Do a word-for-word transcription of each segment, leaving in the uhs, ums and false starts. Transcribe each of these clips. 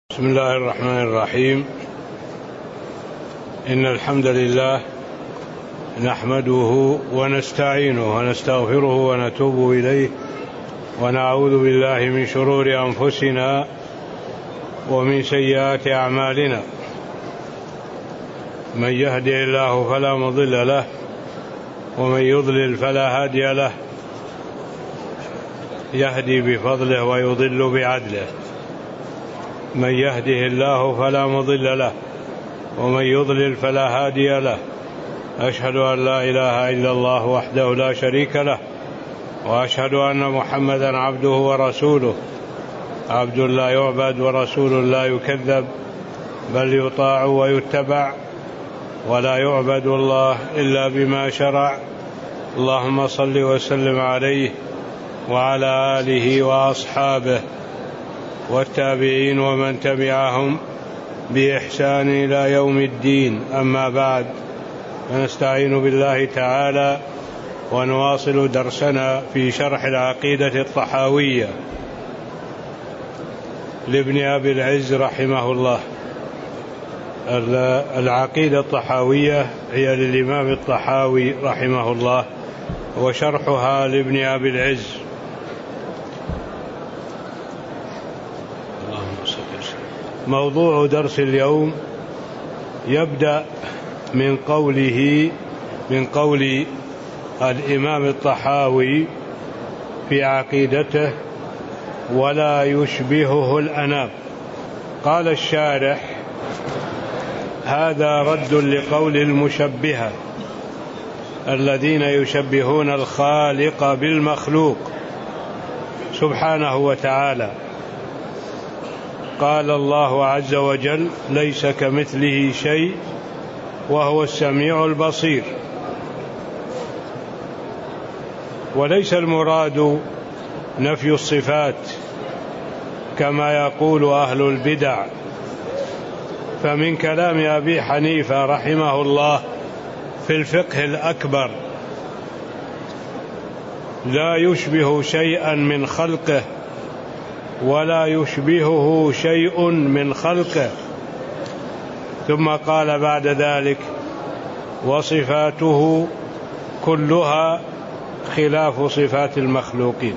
بسم الله الرحمن الرحيم. إن الحمد لله نحمده ونستعينه ونستغفره ونتوب إليه ونعوذ بالله من شرور أنفسنا ومن سيئات أعمالنا. من يهده الله فلا مضل له ومن يضلل فلا هادي له، يهدي بفضله ويضل بعدله. من يهده الله فلا مضل له ومن يضلل فلا هادي له. أشهد أن لا إله إلا الله وحده لا شريك له، وأشهد أن محمدا عبده ورسوله، عبد لا يعبد ورسول لا يكذب، بل يطاع ويتبع، ولا يعبد الله إلا بما شرع. اللهم صل وسلم عليه وعلى آله وأصحابه والتابعين ومن تبعهم بإحسان إلى يوم الدين. أما بعد، فنستعين بالله تعالى ونواصل درسنا في شرح العقيدة الطحاوية لابن أبي العز رحمه الله. العقيدة الطحاوية هي للإمام الطحاوي رحمه الله، وشرحها لابن أبي العز. موضوع درس اليوم يبدأ من قوله من قول الإمام الطحاوي في عقيدته: ولا يشبهه الأنام. قال الشارح: هذا رد لقول المشبهة الذين يشبهون الخالق بالمخلوق سبحانه وتعالى. قال الله عز وجل: ليس كمثله شيء وهو السميع البصير. وليس المراد نفي الصفات كما يقول أهل البدع، فمن كلام أبي حنيفة رحمه الله في الفقه الأكبر: لا يشبه شيئا من خلقه ولا يشبهه شيء من خلقه. ثم قال بعد ذلك: وصفاته كلها خلاف صفات المخلوقين.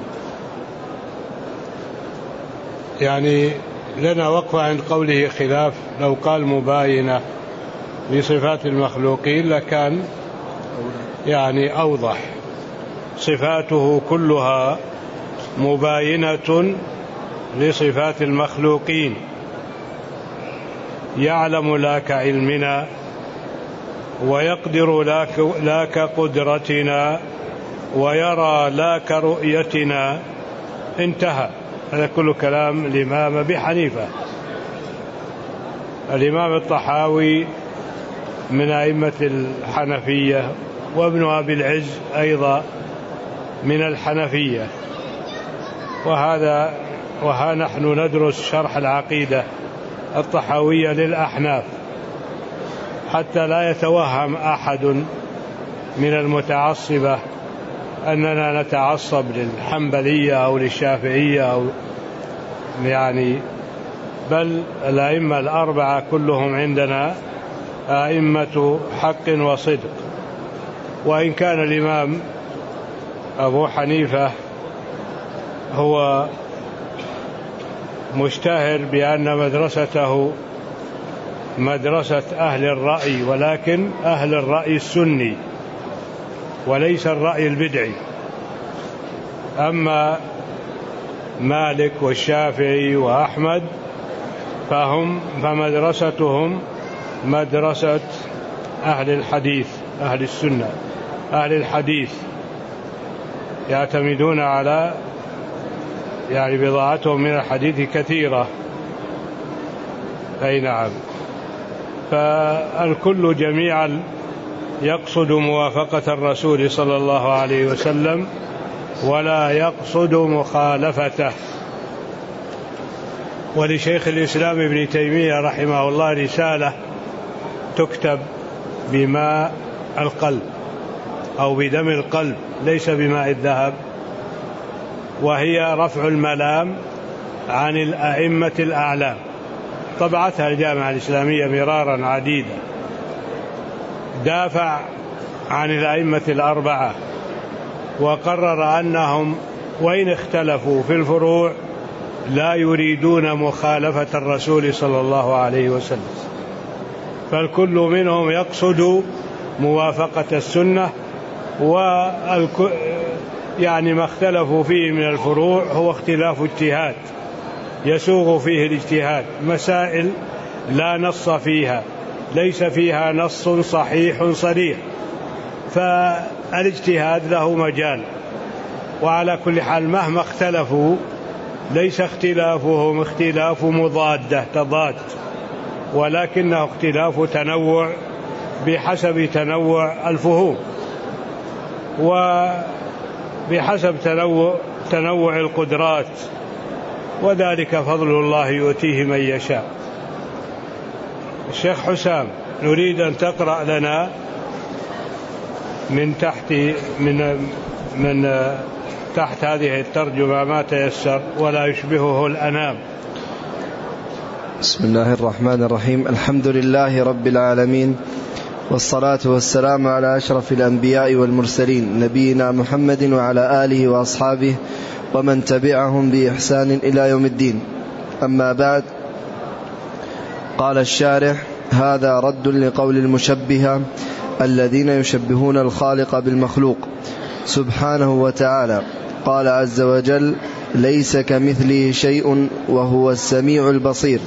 يعني لنا وقفة عند قوله خلاف. لو قال مباينة لصفات المخلوقين لكان يعني أوضح. صفاته كلها مباينة لصفات المخلوقين، يعلم لا كعلمنا ويقدر لا كقدرتنا ويرى لا كرؤيتنا. انتهى. هذا كل كلام الإمام أبي حنيفة. الإمام الطحاوي من أئمة الحنفية، وابن أبي العز أيضا من الحنفية. وهذا وها نحن ندرس شرح العقيدة الطحاوية للأحناف، حتى لا يتوهم أحد من المتعصبة أننا نتعصب للحنبلية أو للشافعية أو يعني بل الأئمة الأربعة كلهم عندنا أئمة حق وصدق. وإن كان الإمام أبو حنيفة هو مشتهر بأن مدرسته مدرسة أهل الرأي، ولكن أهل الرأي السني وليس الرأي البدعي. أما مالك والشافعي وأحمد فهم فمدرستهم مدرسة أهل الحديث، أهل السنة، أهل الحديث، يعتمدون على يعني بضاعتهم من الحديث كثيرة. أي نعم. فالكل جميعا يقصد موافقة الرسول صلى الله عليه وسلم ولا يقصد مخالفته. ولشيخ الإسلام ابن تيمية رحمه الله رسالة تكتب بماء القلب أو بدم القلب، ليس بماء الذهب، وهي رفع الملام عن الأئمة الأعلام طبعتها الجامعة الإسلامية مرارا عديدة، دافع عن الأئمة الأربعة وقرر أنهم وإن اختلفوا في الفروع لا يريدون مخالفة الرسول صلى الله عليه وسلم، فالكل منهم يقصد موافقة السنة، والك... يعني ما اختلفوا فيه من الفروع هو اختلاف اجتهاد يسوغ فيه الاجتهاد، مسائل لا نص فيها، ليس فيها نص صحيح صريح، فالاجتهاد له مجال. وعلى كل حال مهما اختلفوا ليس اختلافهم اختلاف مضادة تضاد، ولكنه اختلاف تنوع بحسب تنوع الفهوم وبحسب تنوع, تنوع القدرات، وذلك فضل الله يؤتيه من يشاء. الشيخ حسام نريد أن تقرأ لنا من تحت من من تحت هذه الترجمة ما تيسر ولا يشبهه الأنام. بسم الله الرحمن الرحيم. الحمد لله رب العالمين، والصلاة والسلام على أشرف الأنبياء والمرسلين نبينا محمد وعلى آله وأصحابه ومن تبعهم بإحسان إلى يوم الدين. أما بعد، قال الشارح: هذا رد لقول المشبهة الذين يشبهون الخالق بالمخلوق سبحانه وتعالى. قال عز وجل: ليس كمثله شيء وهو السميع البصير.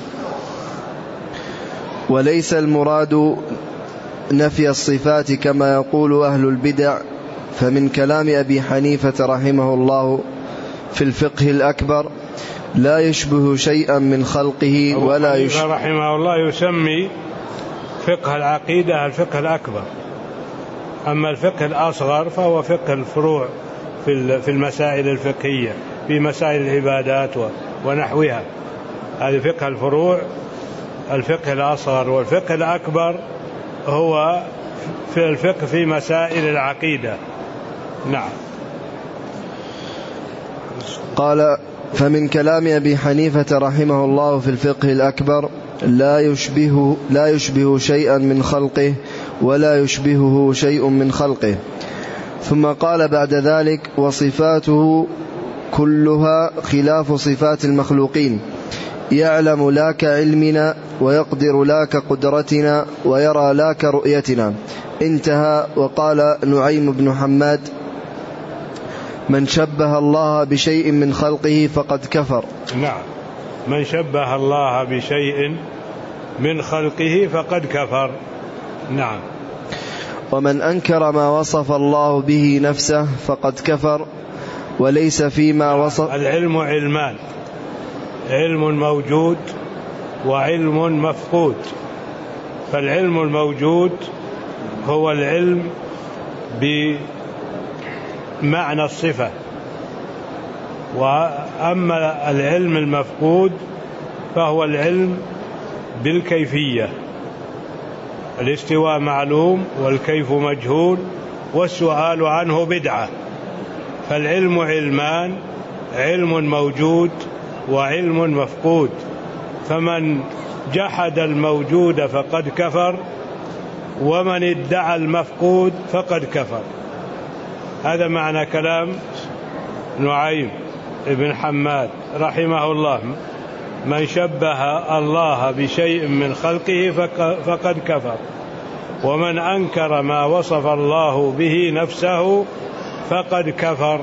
وليس المراد نفي الصفات كما يقول أهل البدع، فمن كلام أبي حنيفة رحمه الله في الفقه الأكبر: لا يشبه شيئا من خلقه ولا يشبه. رحمه الله يسمي فقه العقيدة الفقه الأكبر، أما الفقه الأصغر فهو فقه الفروع في المسائل الفقهية، في مسائل العبادات ونحوها. هذه فقه الفروع الفقه الأصغر، والفقه الأكبر هو في الفقه في مسائل العقيدة. نعم. قال: فمن كلام أبي حنيفة رحمه الله في الفقه الأكبر: لا يشبه, لا يشبه شيئا من خلقه ولا يشبهه شيء من خلقه. ثم قال بعد ذلك: وصفاته كلها خلاف صفات المخلوقين، يعلم لا كعلمنا، ويقدر لا كقدرتنا، ويرى لا كرؤيتنا. انتهى. وقال نعيم بن حماد: من شبه الله بشيء من خلقه فقد كفر. نعم، من شبه الله بشيء من خلقه فقد كفر. نعم. ومن أنكر ما وصف الله به نفسه فقد كفر، وليس فيما وصف. العلم علمان: علم موجود وعلم مفقود. فالعلم الموجود هو العلم بمعنى الصفة، وأما العلم المفقود فهو العلم بالكيفية. الاستواء معلوم والكيف مجهول والسؤال عنه بدعة. فالعلم علمان: علم موجود وعلم مفقود. فمن جحد الموجود فقد كفر، ومن ادعى المفقود فقد كفر. هذا معنى كلام نعيم بن حماد رحمه الله: من شبه الله بشيء من خلقه فقد كفر، ومن أنكر ما وصف الله به نفسه فقد كفر.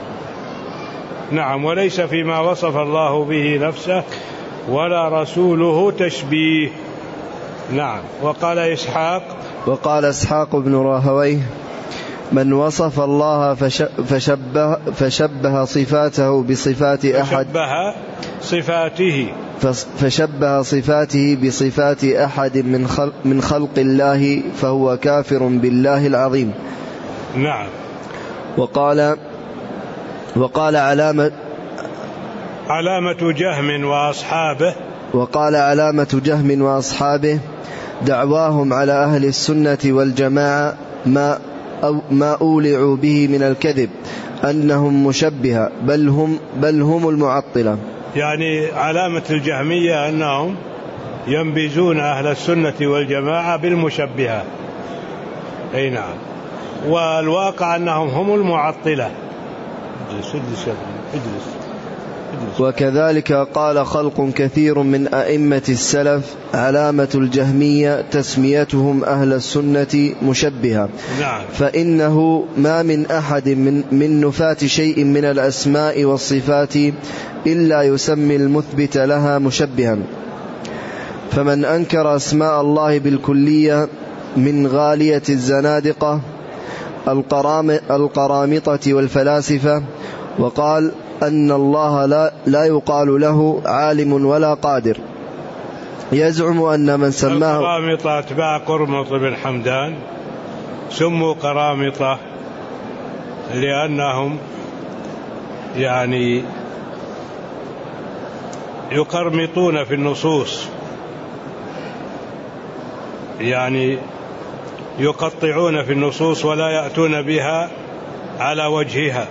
نعم. وليس فيما وصف الله به نفسه ولا رسوله تشبيه. نعم. وقال إسحاق وقال إسحاق بن راهويه: من وصف الله فشبه, فشبه صفاته بصفات أحد فشبه صفاته فشبه صفاته بصفات أحد من خلق, من خلق الله فهو كافر بالله العظيم. نعم. وقال وقال علامة علامة جهم وأصحابه وقال علامة جهم وأصحابه دعواهم على أهل السنة والجماعة ما أو ما أولعوا به من الكذب أنهم مشبهة، بل هم بل هم المعطلة. يعني علامة الجهمية أنهم ينبذون أهل السنة والجماعة بالمشبهة. أي نعم. والواقع أنهم هم المعطلة. اجلس اجلس اجلس اجلس. وكذلك قال خلق كثير من أئمة السلف علامة الجهمية تسميتهم أهل السنة مشبهة. نعم. فإنه ما من أحد من, من نفاة شيء من الأسماء والصفات إلا يسمي المثبت لها مشبها. فمن أنكر أسماء الله بالكلية من غالية الزنادقة القرامطة والفلاسفة، وقال أن الله لا, لا يقال له عالم ولا قادر، يزعم أن من سماه القرامطة أتباع قرمط بن حمدان سموا قرامطة لأنهم يعني يقرمطون في النصوص، يعني يقطعون في النصوص ولا يأتون بها على وجهها،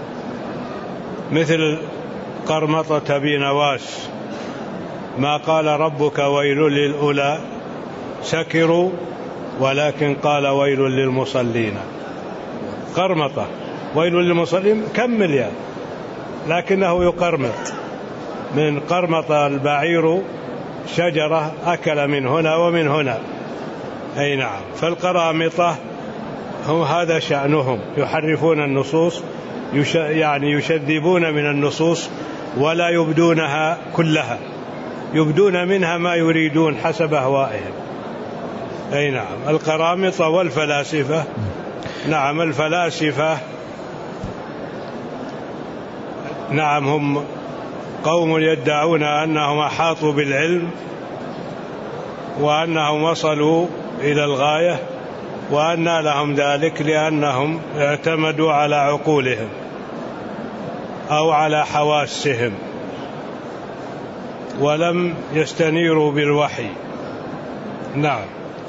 مثل قرمطة أبي نواس ما قال ربك ويل للأولى سكروا ولكن قال ويل للمصلين. قرمطة ويل للمصلين كمل يا، لكنه يقرمط من قرمطة البعير شجرة أكل من هنا ومن هنا. أي نعم. فالقرامطة هم هذا شأنهم، يحرفون النصوص، يش يعني يشذبون من النصوص ولا يبدونها كلها، يبدون منها ما يريدون حسب أهوائهم. أي نعم. القرامطة والفلاسفة. نعم. الفلاسفة نعم هم قوم يدعون أنهم أحاطوا بالعلم وأنهم وصلوا إلى الغاية، وأن لهم ذلك لأنهم اعتمدوا على عقولهم أو على حواسهم ولم يستنيروا بالوحي. نعم.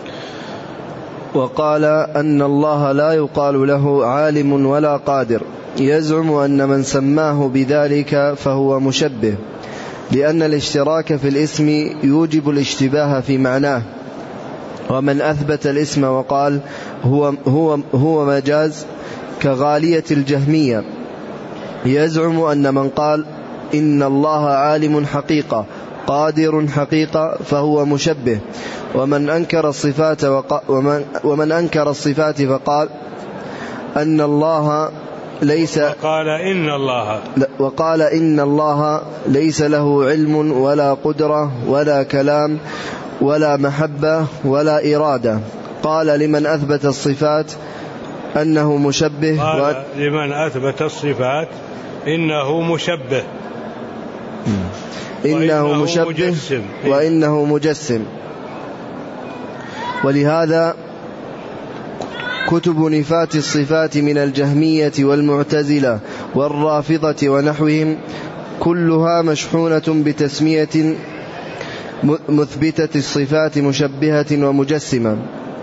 وقال أن الله لا يقال له عالم ولا قادر، يزعم أن من سماه بذلك فهو مشبه، لأن الاشتراك في الاسم يوجب الاشتباه في معناه. ومن أثبت الاسم وقال هو, هو, هو مجاز كغالية الجهمية، يزعم أن من قال إن الله عالم حقيقة قادر حقيقة فهو مشبه. ومن أنكر الصفات ومن, ومن أنكر الصفات فقال أن الله ليس وقال إن الله وقال إن الله ليس له علم ولا قدرة ولا كلام ولا محبة ولا إرادة. قال لمن أثبت الصفات أنه مشبه. قال و... لمن أثبت الصفات إنه مشبه إنه مشبه مجسم. وإنه مجسم. ولهذا كتب نفاة الصفات من الجهمية والمعتزلة والرافضة ونحوهم كلها مشحونة بتسمية مثبتة الصفات مشبهة ومجسمة،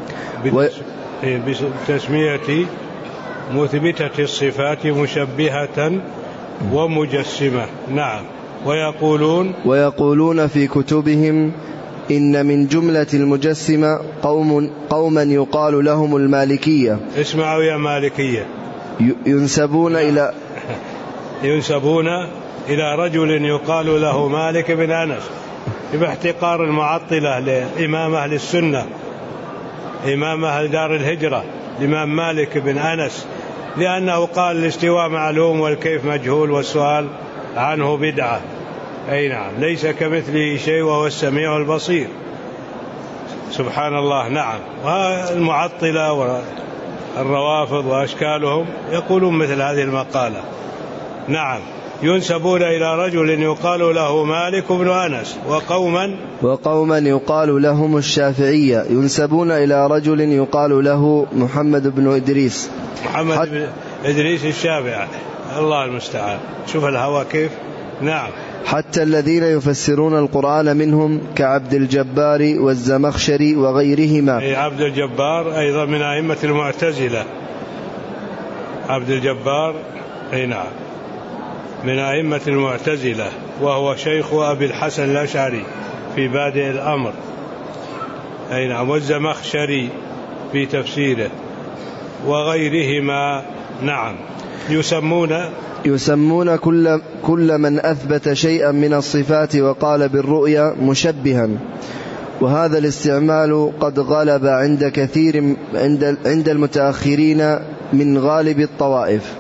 بتسمية مثبتة الصفات مشبهة ومجسمة. نعم. ويقولون ويقولون في كتبهم إن من جملة المجسمة قوم قوما يقال لهم المالكية. اسمعوا يا مالكية. ينسبون إلى ينسبون إلى رجل يقال له مالك بن أنس، باحتقار المعطلة لإمام أهل السنة إمام أهل دار الهجرة الإمام مالك بن أنس، لأنه قال الاستواء معلوم والكيف مجهول والسؤال عنه بدعة. أي نعم. ليس كمثله شيء وهو السميع البصير. سبحان الله. نعم. والمعطلة والروافض وأشكالهم يقولون مثل هذه المقالة. نعم. ينسبون إلى رجل يقال له مالك بن أنس وقوما وقوما يقال لهم الشافعية، ينسبون إلى رجل يقال له محمد بن إدريس محمد حت... بن إدريس الشافعي. الله المستعان. شوف الهوى كيف. نعم. حتى الذين يفسرون القرآن منهم كعبد الجبار والزمخشري وغيرهما. أي عبد الجبار أيضا من أئمة المعتزلة. عبد الجبار أي نعم من أئمة المعتزلة، وهو شيخ أبي الحسن الأشعري في بادئ الأمر، أي نعم، والزمخشري في تفسيره وغيرهما. نعم. يسمون يسمون كل, كل من أثبت شيئا من الصفات وقال بالرؤيا مشبها، وهذا الاستعمال قد غلب عند كثير عند, عند المتأخرين من غالب الطوائف،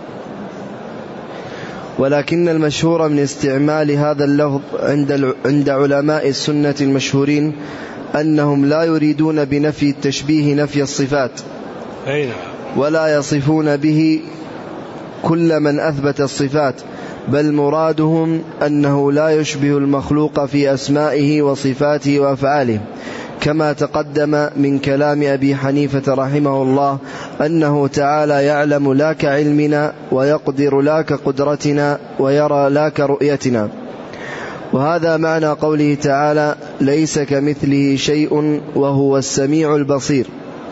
ولكن المشهور من استعمال هذا اللفظ عند, عند علماء السنة المشهورين أنهم لا يريدون بنفي التشبيه نفي الصفات، ولا يصفون به كل من أثبت الصفات، بل مرادهم أنه لا يشبه المخلوق في أسمائه وصفاته وأفعاله، كما تقدم من كلام أبي حنيفة رحمه الله أنه تعالى يعلم لا كعلمنا، ويقدر لا كقدرتنا، ويرى لا كرؤيتنا. وهذا معنى قوله تعالى ليس كمثله شيء وهو السميع البصير،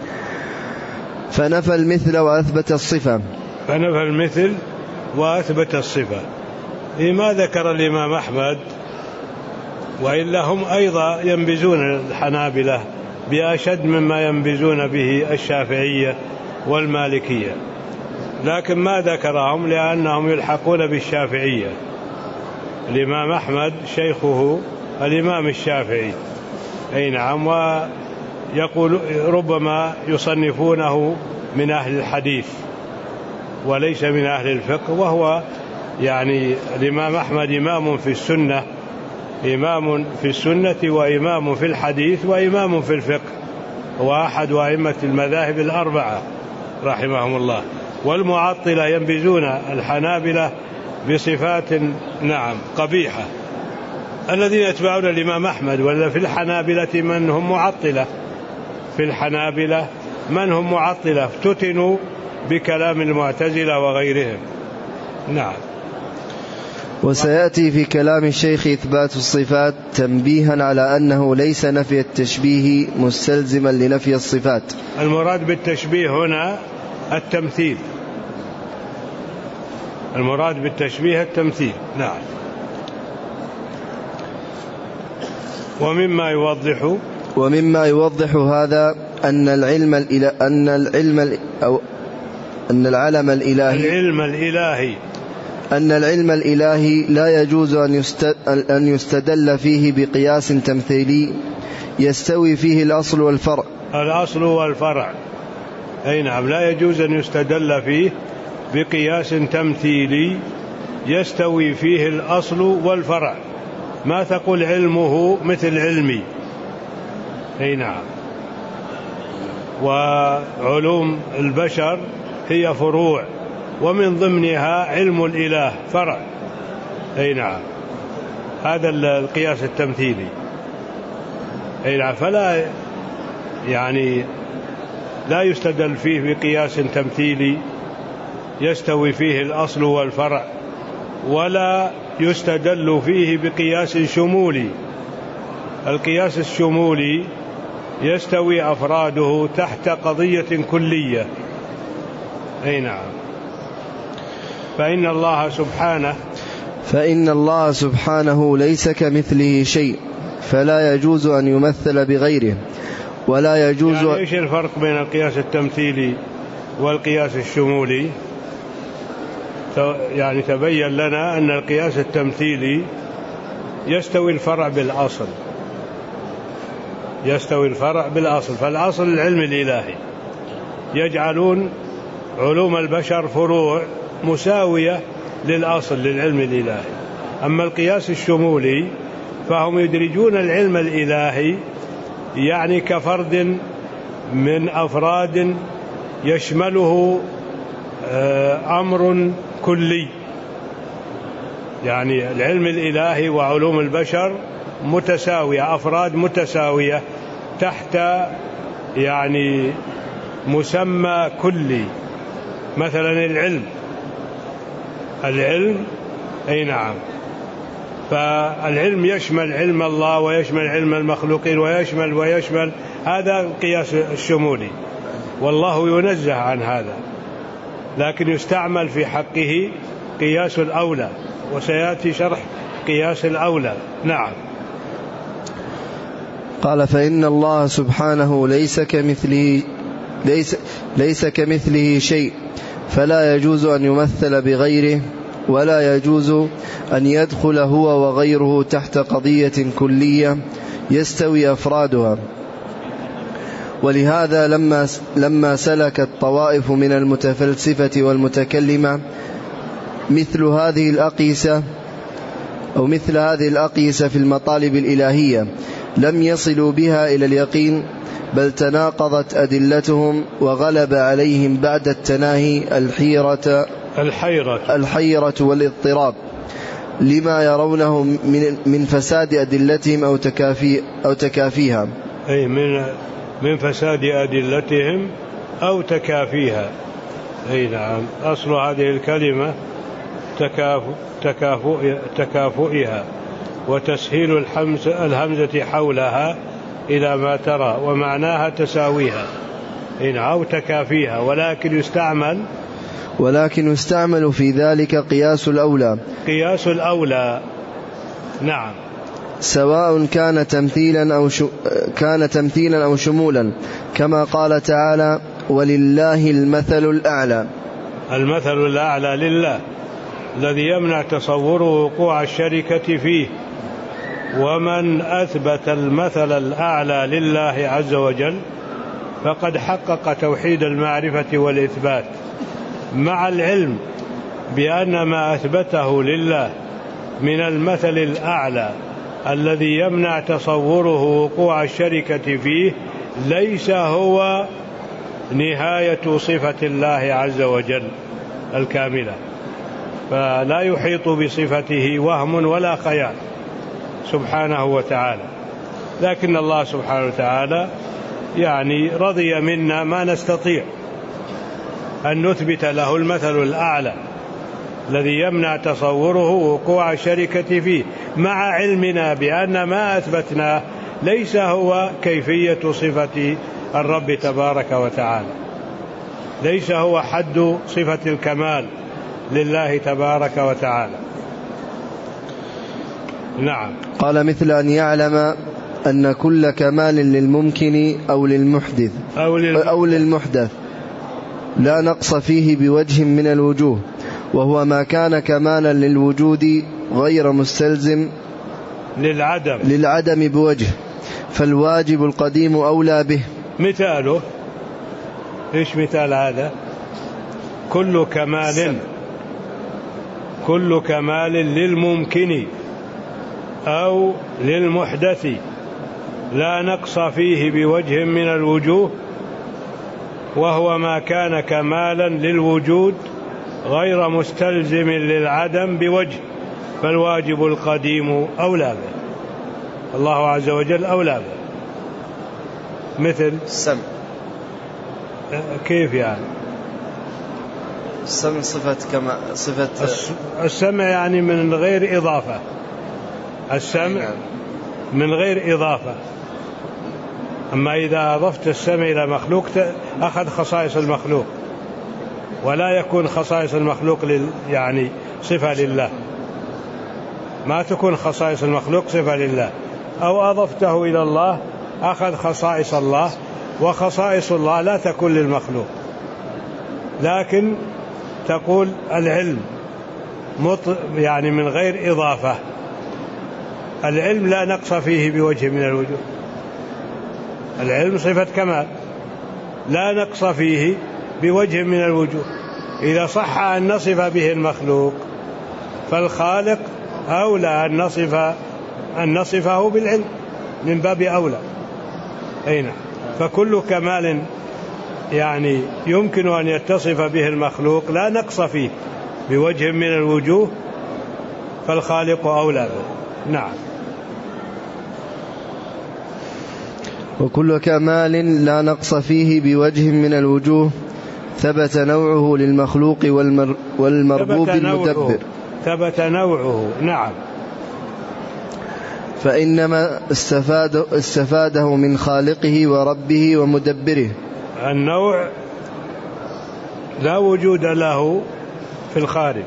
فنفى المثل وأثبت الصفة. فنفى المثل وأثبت الصفة. لما ذكر الإمام أحمد، وإلا هم أيضا ينبزون الحنابلة بأشد مما ينبزون به الشافعية والمالكية، لكن ما ذكرهم لأنهم يلحقون بالشافعية. الإمام أحمد شيخه الإمام الشافعي، أي نعم، ويقول ربما يصنفونه من أهل الحديث وليس من أهل الفقه، وهو يعني الإمام أحمد إمام في السنة، إمام في السنة وإمام في الحديث وإمام في الفقه، وأحد أئمة المذاهب الأربعة رحمهم الله. والمعطلة ينبذون الحنابلة بصفات نعم قبيحة، الذين يتبعون الإمام أحمد. ولا في الحنابلة من هم معطلة، في الحنابلة من هم معطلة افتتنوا بكلام المعتزلة وغيرهم. نعم. وسيأتي في كلام الشيخ إثبات الصفات تنبيها على أنه ليس نفي التشبيه مستلزما لنفي الصفات. المراد بالتشبيه هنا التمثيل، المراد بالتشبيه التمثيل. نعم. ومما يوضح ومما يوضح هذا أن العلم الإله أن العلم أو أن العلم الإلهي العلم الإلهي أن العلم الإلهي لا يجوز أن يستدل فيه بقياس تمثيلي يستوي فيه الأصل والفرع. الأصل والفرع، أي نعم، لا يجوز أن يستدل فيه بقياس تمثيلي يستوي فيه الأصل والفرع. ما تقول علمه مثل علمي، أي نعم، وعلوم البشر هي فروع، ومن ضمنها علم الإله فرع، أي نعم، هذا القياس التمثيلي، أي نعم. فلا يعني لا يستدل فيه بقياس تمثيلي يستوي فيه الأصل والفرع، ولا يستدل فيه بقياس شمولي. القياس الشمولي يستوي أفراده تحت قضية كلية، أي نعم. فإن الله سبحانه فإن الله سبحانه ليس كمثله شيء، فلا يجوز أن يمثل بغيره، ولا يجوز. يعني إيش الفرق بين القياس التمثيلي والقياس الشمولي؟ يعني تبين لنا أن القياس التمثيلي يستوي الفرع بالأصل، يستوي الفرع بالأصل. فالأصل العلم الإلهي، يجعلون علوم البشر فروع مساوية للأصل للعلم الإلهي. أما القياس الشمولي فهم يدرجون العلم الإلهي يعني كفرد من أفراد يشمله أمر كلي، يعني العلم الإلهي وعلوم البشر متساوية، أفراد متساوية تحت يعني مسمى كلي. مثلا العلم العلم أي نعم، فالعلم يشمل علم الله ويشمل علم المخلوقين ويشمل ويشمل هذا القياس الشمولي، والله ينزه عن هذا، لكن يستعمل في حقه قياس الأولى، وسيأتي شرح قياس الأولى. نعم. قال: فإن الله سبحانه ليس كمثله ليس, ليس كمثله شيء، فلا يجوز أن يمثل بغيره، ولا يجوز أن يدخل هو وغيره تحت قضية كلية يستوي أفرادها. ولهذا لما, لما سلك الطوائف من المتفلسفة والمتكلمة مثل هذه الأقيسة أو مثل هذه الأقيسة في المطالب الإلهية لم يصلوا بها إلى اليقين، بل تناقضت أدلتهم وغلب عليهم بعد التناهي الحيرة الحيرة, الحيرة والاضطراب لما يرونه من, من فساد أدلتهم أو, تكافي أو تكافيها أي من, من فساد أدلتهم أو تكافيها. أي نعم، أصل هذه الكلمة تكافؤ تكافؤ تكافؤها وتسهيل الحمزة, الهمزة حولها إلى ما ترى، ومعناها تساويها أو تكافيها، ولكن يستعمل ولكن يستعمل في ذلك قياس الأولى قياس الأولى نعم، سواء كان تمثيلا أو ش... كان تمثيلا أو شمولا، كما قال تعالى: ولله المثل الأعلى. المثل الأعلى لله الذي يمنع تصوره وقوع الشركة فيه. ومن أثبت المثل الأعلى لله عز وجل فقد حقق توحيد المعرفة والإثبات، مع العلم بأن ما أثبته لله من المثل الأعلى الذي يمنع تصوره وقوع الشركة فيه ليس هو نهاية صفة الله عز وجل الكاملة، فلا يحيط بصفته وهم ولا خيال سبحانه وتعالى. لكن الله سبحانه وتعالى يعني رضي منا ما نستطيع أن نثبت له المثل الأعلى الذي يمنع تصوره وقوع الشركة فيه، مع علمنا بأن ما أثبتنا ليس هو كيفية صفة الرب تبارك وتعالى، ليس هو حد صفة الكمال لله تبارك وتعالى. نعم. قال: مثل أن يعلم أن كل كمال للممكن أو للمحدث أو, أو للمحدث لا نقص فيه بوجه من الوجوه، وهو ما كان كمالا للوجود غير مستلزم للعدم للعدم بوجه، فالواجب القديم أولى به. مثاله إيش مثال هذا؟ كل كمال كل كمال للممكن أو للمحدث لا نقص فيه بوجه من الوجوه، وهو ما كان كمالا للوجود غير مستلزم للعدم بوجه، فالواجب القديم أولى به. الله عز وجل أولى به. مثل السمع. كيف يعني؟ السمع صفة كما صفة السمع يعني من غير إضافة، السمع من غير إضافة. أما إذا أضفت السمع إلى مخلوق أخذ خصائص المخلوق، ولا يكون خصائص المخلوق لل يعني صفة لله، ما تكون خصائص المخلوق صفة لله. أو أضفته إلى الله أخذ خصائص الله، وخصائص الله لا تكون للمخلوق، لكن تقول العلم مط يعني من غير إضافة. العلم لا نقص فيه بوجه من الوجوه، العلم صفة كمال لا نقص فيه بوجه من الوجوه. إذا صح أن نصف به المخلوق فالخالق أولى أن نصف أن نصفه بالعلم من باب أولى. أين فكل كمال يعني يمكن أن يتصف به المخلوق لا نقص فيه بوجه من الوجوه فالخالق أولى به. نعم. وكل كمال لا نقص فيه بوجه من الوجوه ثبت نوعه للمخلوق والمر والمربوب المدبر. ثبت نوعه. نعم. فإنما استفاد استفاده من خالقه وربه ومدبره. النوع لا وجود له في الخارج،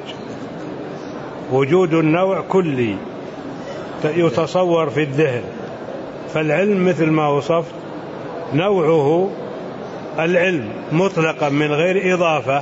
وجود النوع كلي يتصور في الذهن، فالعلم مثل ما وصفت نوعه العلم مطلقا من غير إضافة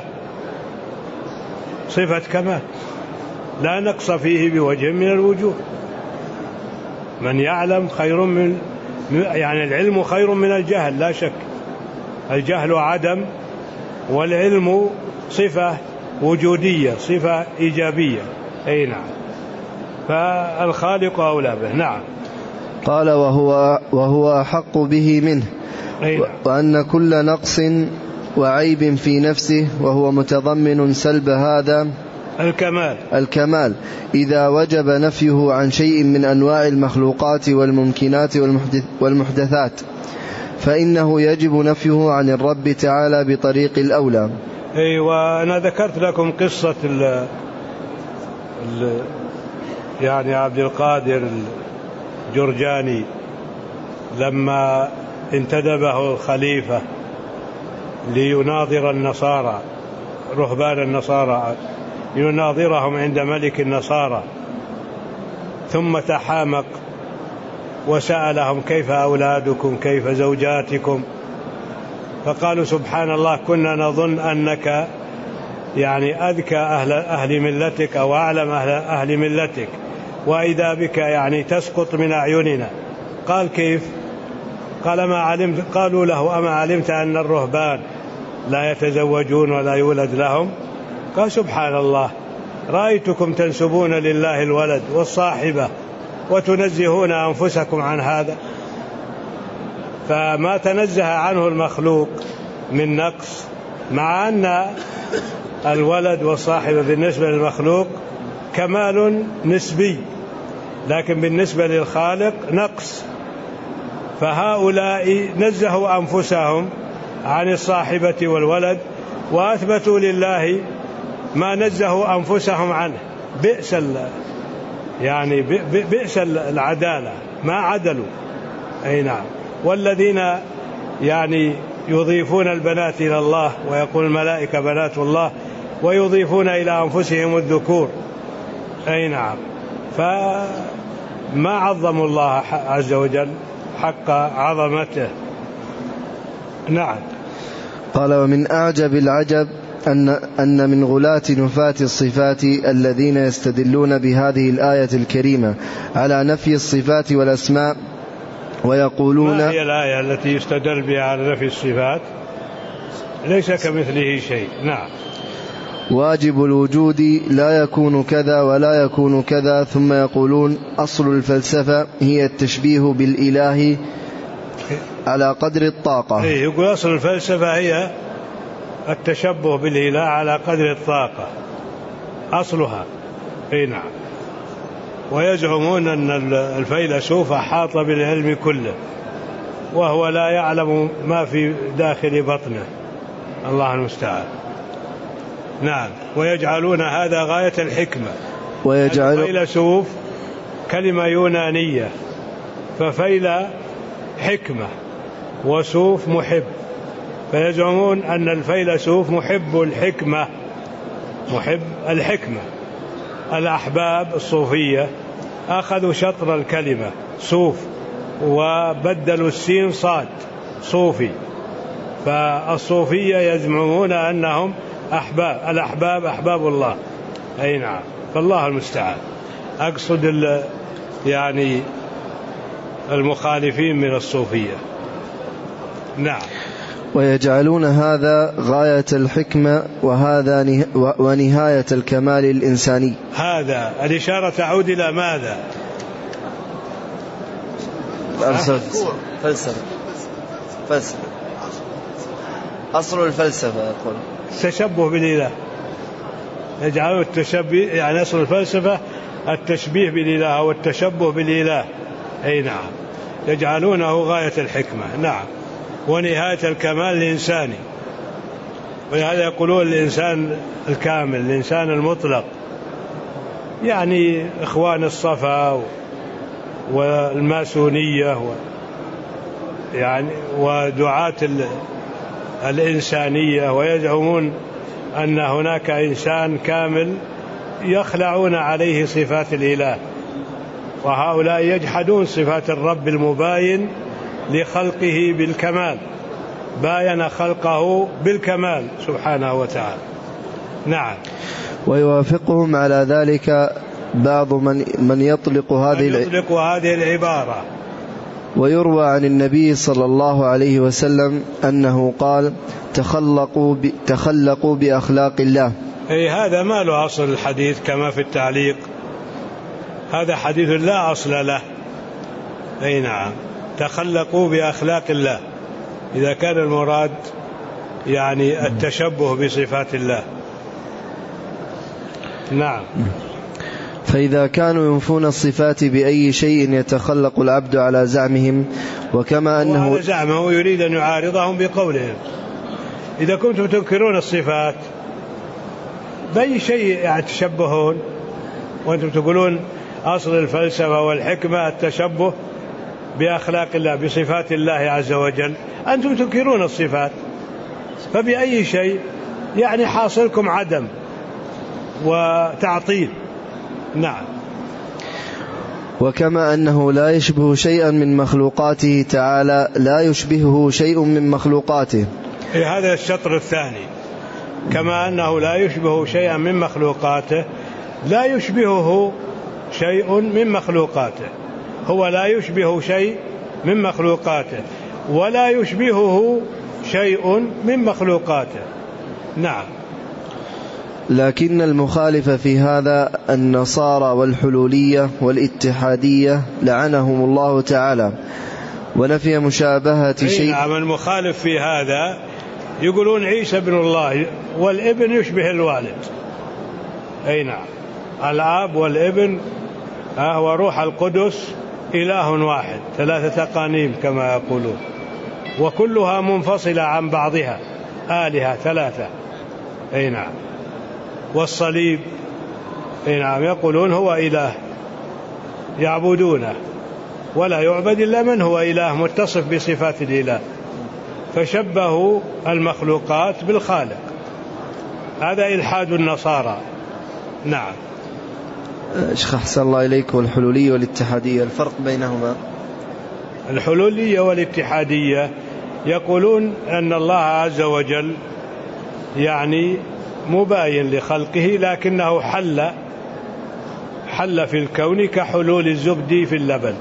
صفة كمال لا نقص فيه بوجه من الوجوه. من يعلم خير من يعني العلم خير من الجهل لا شك. الجهل عدم والعلم صفة وجودية صفة إيجابية. أي نعم. فالخالق أولى به. نعم. قال وهو, وهو أحق به منه. نعم. وأن كل نقص وعيب في نفسه وهو متضمن سلب هذا الكمال الكمال إذا وجب نفيه عن شيء من أنواع المخلوقات والممكنات والمحدثات فإنه يجب نفيه عن الرب تعالى بطريق الأولى. أي وأنا ذكرت لكم قصة ال ال يعني عبد القادر الجرجاني لما انتدبه الخليفة ليناظر النصارى رهبان النصارى يناظرهم عند ملك النصارى ثم تحامق وسألهم كيف أولادكم كيف زوجاتكم فقالوا سبحان الله كنا نظن أنك يعني أذكى أهل, أهل ملتك أو أعلم أهل, أهل ملتك وإذا بك يعني تسقط من أعيننا. قال كيف؟ قال ما علمت. قالوا له أما علمت أن الرهبان لا يتزوجون ولا يولد لهم؟ قال سبحان الله رأيتكم تنسبون لله الولد والصاحبة وتنزهون أنفسكم عن هذا. فما تنزه عنه المخلوق من نقص مع أن الولد والصاحبة بالنسبة للمخلوق كمال نسبي لكن بالنسبة للخالق نقص. فهؤلاء نزهوا أنفسهم عن الصاحبة والولد وأثبتوا لله ما نزهوا أنفسهم عنه. بئس يعني بئس العدالة ما عدلوا. أي نعم. والذين يعني يضيفون البنات إلى الله ويقول الملائكة بنات الله ويضيفون إلى أنفسهم الذكور. أي نعم. فما عظموا الله عز وجل حق عظمته. نعم. قال ومن أعجب العجب أن, أن من غلاة نفاة الصفات الذين يستدلون بهذه الآية الكريمة على نفي الصفات والأسماء ويقولون ما هي الآية التي يستدل بها على نفي الصفات؟ ليس كمثله شيء. نعم. واجب الوجود لا يكون كذا ولا يكون كذا ثم يقولون أصل الفلسفة هي التشبيه بالإله على قدر الطاقة. إيه يقول أصل الفلسفة هي التشبه بالإله على قدر الطاقة أصلها. إيه نعم. ويزعمون أن الفيلسوف أحاط بالعلم كله وهو لا يعلم ما في داخل بطنه. الله المستعان. نعم. ويجعلون هذا غاية الحكمة. ويجعل الفيلسوف كلمة يونانية ففيل حكمة وسوف محب فيزعمون أن الفيلسوف محب الحكمة محب الحكمة. الأحباب الصوفية أخذوا شطر الكلمة صوف وبدلوا السين صاد صوفي. فالصوفية يزعمون أنهم أحباب الأحباب أحباب الله. أي نعم. فالله المستعان. أقصد يعني المخالفين من الصوفية. نعم. ويجعلون هذا غاية الحكمة وهذا نه... ونهاية الكمال الإنساني. هذا الإشارة تعود إلى ماذا؟ فلسفة. فلسفة فلسفة أصل الفلسفة يقول التشبه بالإله. يجعلون التشبيه يعني أصل الفلسفة التشبيه بالإله أو التشبه بالإله. أي نعم. يجعلونه غاية الحكمة. نعم. ونهاية الكمال الإنساني. ولهذا يقولون الإنسان الكامل الإنسان المطلق يعني إخوان الصفا والماسونية و يعني ودعاة الإنسانية ويزعمون أن هناك إنسان كامل يخلعون عليه صفات الإله وهؤلاء يجحدون صفات الرب المباين لخلقه بالكمال، باين خلقه بالكمال سبحانه وتعالى. نعم. ويوافقهم على ذلك بعض من من يطلق هذه من يطلق هذه العبارة. ويروى عن النبي صلى الله عليه وسلم أنه قال: تخلقوا تخلقوا بأخلاق الله. أي هذا ما له أصل الحديث كما في التعليق، هذا حديث لا أصل له. أي نعم، تخلقوا بأخلاق الله، إذا كان المراد يعني التشبه بصفات الله. نعم. فإذا كانوا ينفون الصفات بأي شيء يتخلق العبد على زعمهم، وكما أنه وهذا زعمه يريد أن يعارضهم بقولهم: إذا كنتم تنكرون الصفات بأي شيء يعني تشبهون، وأنتم تقولون أصل الفلسفة والحكمة التشبه بأخلاق الله بصفات الله عز وجل، أنتم تنكرون الصفات، فبأي شيء يعني حاصلكم عدم وتعطيل. نعم. وكما أنه لا يشبه شيئا من مخلوقاته تعالى لا يشبهه شيء من مخلوقاته. هذا الشطر الثاني، كما أنه لا يشبه شيئا من مخلوقاته لا يشبهه شيء من مخلوقاته، هو لا يشبه شيء من مخلوقاته ولا يشبهه شيء من مخلوقاته. نعم. لكن المخالف في هذا النصارى والحلولية والاتحادية لعنهم الله تعالى، ونفي مشابهة شيء. نعم، المخالف في هذا يقولون عيسى ابن الله والابن يشبه الوالد. أي نعم، الآب والابن وروح القدس إله واحد، ثلاثة أقانيم كما يقولون، وكلها منفصلة عن بعضها، آلهة ثلاثة. أي نعم. والصليب أي نعم يقولون هو إله يعبدونه، ولا يعبد إلا من هو إله متصف بصفات الإله، فشبهوا المخلوقات بالخالق، هذا إلحاد النصارى. نعم. شيخ أحسن الله إليك، والحلولية والاتحادية الفرق بينهما؟ الحلولية والاتحادية يقولون أن الله عز وجل يعني مباين لخلقه، لكنه حل حل في الكون كحلول الزبد في اللبن،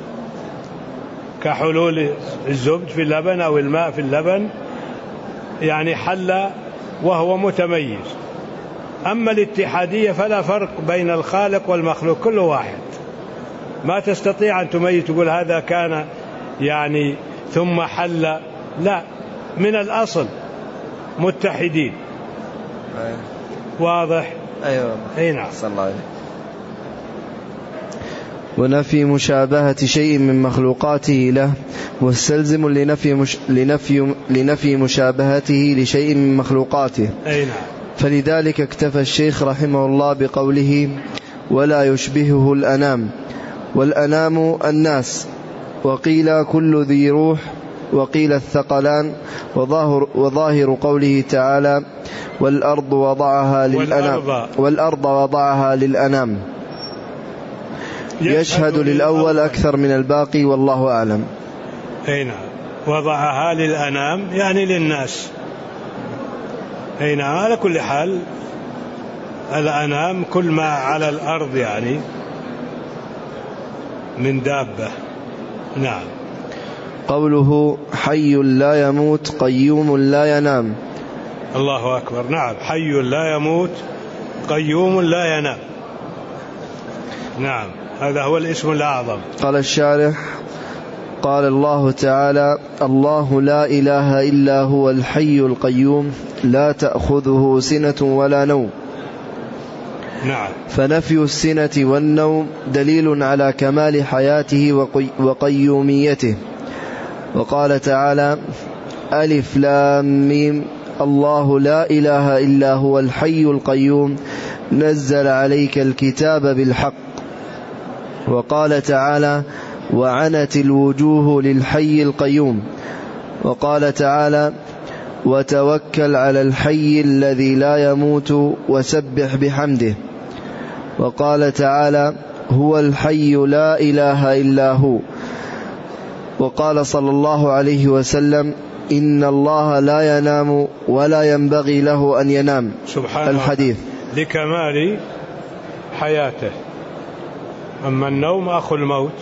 كحلول الزبد في اللبن أو الماء في اللبن، يعني حل وهو متميز. أما الاتحادية فلا فرق بين الخالق والمخلوق، كل واحد، ما تستطيع أن تميز تقول هذا كان يعني ثم حل، لا، من الأصل متحدين. أيوة. واضح؟ أيوة. أي نعم. صلى الله عليه. ونفي مشابهة شيء من مخلوقاته له مستلزم لنفي, مش... لنفي... لنفي مشابهته لشيء من مخلوقاته. أي نعم. فلذلك اكتفى الشيخ رحمه الله بقوله: ولا يشبهه الأنام، والأنام الناس، وقيل كل ذي روح، وقيل الثقلان، وظاهر, وظاهر قوله تعالى: والأرض وضعها للأنام، والأرض وضعها للأنام، يشهد للأول أكثر من الباقي، والله أعلم. أي نعم. وضعها للأنام يعني للناس. أي نعم. على كل حال الأنام كل ما على الأرض يعني من دابة. نعم. قوله: حي لا يموت قيوم لا ينام. الله أكبر. نعم، حي لا يموت قيوم لا ينام. نعم، هذا هو الاسم الأعظم. قال الشارح: قال الله تعالى: الله لا إله إلا هو الحي القيوم لا تأخذه سنة ولا نوم. نعم. فنفي السنة والنوم دليل على كمال حياته وقي وقيوميته. وقال تعالى: ألف لام ميم الله لا إله إلا هو الحي القيوم نزل عليك الكتاب بالحق. وقال تعالى: وعنت الوجوه للحي القيوم. وقال تعالى: وتوكل على الحي الذي لا يموت وسبح بحمده. وقال تعالى: هو الحي لا إله إلا هو. وقال صلى الله عليه وسلم إن الله لا ينام ولا ينبغي له أن ينام. سبحانه الحديث لكمال حياته. أما النوم أخو الموت،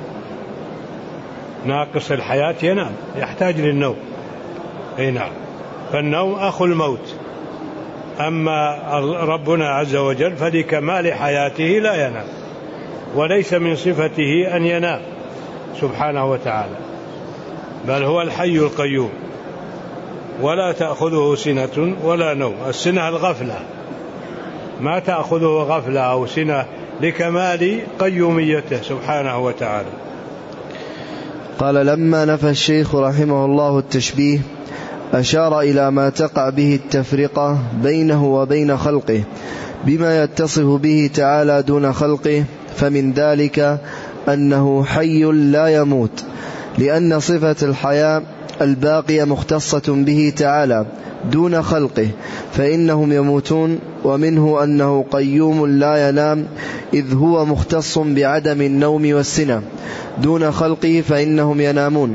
ناقص الحياة ينام، يحتاج للنوم. أي نعم، فالنوم أخو الموت. أما ربنا عز وجل فلكمال حياته لا ينام، وليس من صفته أن ينام سبحانه وتعالى، بل هو الحي القيوم ولا تأخذه سنة ولا نوم. السنة الغفلة، ما تأخذه غفلة أو سنة، لكمال قيوميته سبحانه وتعالى. قال لما نفى الشيخ رحمه الله التشبيه أشار إلى ما تقع به التفرقة بينه وبين خلقه بما يتصف به تعالى دون خلقه، فمن ذلك أنه حي لا يموت، لأن صفة الحياة الباقية مختصة به تعالى دون خلقه، فإنهم يموتون. ومنه أنه قيوم لا ينام، إذ هو مختص بعدم النوم والسنة دون خلقه فإنهم ينامون.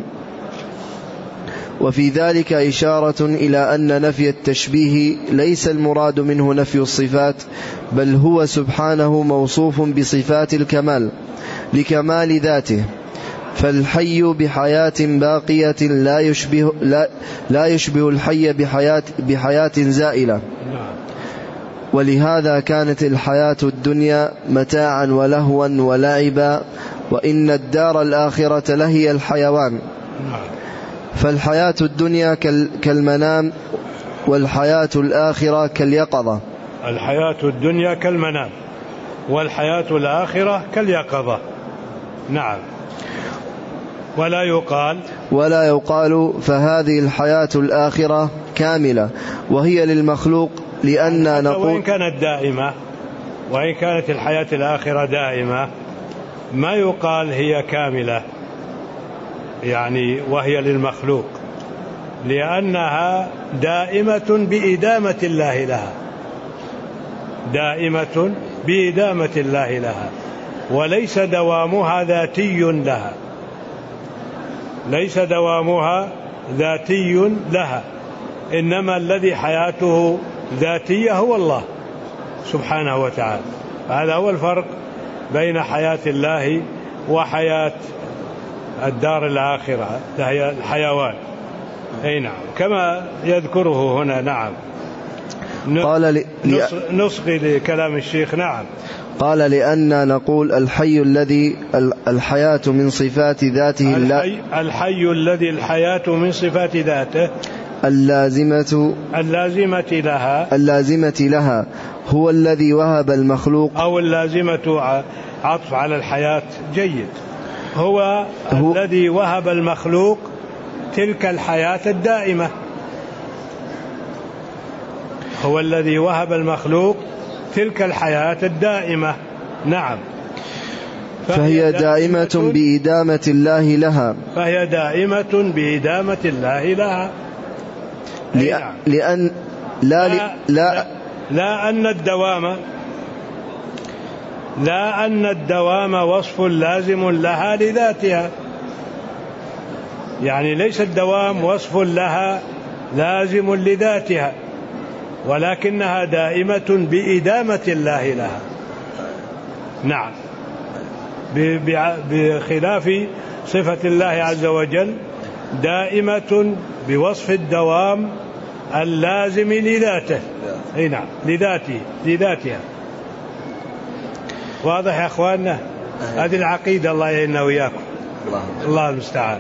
وفي ذلك إشارة إلى أن نفي التشبيه ليس المراد منه نفي الصفات، بل هو سبحانه موصوف بصفات الكمال لكمال ذاته، فالحي بحياة باقية لا يشبه, لا, لا يشبه الحي بحياة, بحياة زائلة. ولهذا كانت الحياة الدنيا متاعا ولهوا ولعبا، وإن الدار الآخرة لهي الحيوان. فالحياة الدنيا كالمنام، والحياة الآخرة كاليقظة. الحياة الدنيا كالمنام، والحياة الآخرة كاليقظة. نعم. ولا يقال ولا يقال فهذه الحياة الآخرة كاملة وهي للمخلوق، لأن نقول وإن كانت دائمة، وإن كانت الحياة الآخرة دائمة، ما يقال هي كاملة يعني وهي للمخلوق، لأنها دائمة بإدامة الله لها، دائمة بإدامة الله لها، وليس دوامها ذاتي لها، ليس دوامها ذاتي لها، إنما الذي حياته ذاتية هو الله سبحانه وتعالى. هذا هو الفرق بين حياة الله وحياة الدار الآخرة، هي الحيوان. أي نعم، كما يذكره هنا. نعم. قال نصغي لكلام الشيخ. نعم. قال لأن نقول الحي الذي الحياة من صفات ذاته، الحي, الحي الذي الحياة من صفات ذاته اللازمة اللازمة لها اللازمة لها هو الذي وهب المخلوق، أو اللازمة عطف على الحياة. جيد. هو, هو الذي وهب المخلوق تلك الحياة الدائمة، هو الذي وهب المخلوق تلك الحياة الدائمة. نعم. فهي دائمة بإدامة الله لها فهي دائمة بإدامة الله لها لأ لأن لا, لا, لا, لا أن الدوام لا أن الدوام وصف لازم لها لذاتها، يعني ليس الدوام وصف لها لازم لذاتها، ولكنها دائمة بإدامة الله لها. نعم. بخلاف صفة الله عز وجل دائمة بوصف الدوام اللازم لذاته. أي نعم، لذاته لذاتها. واضح يا أخواننا؟ هذه العقيدة، الله يعيننا وإياكم. الله المستعان.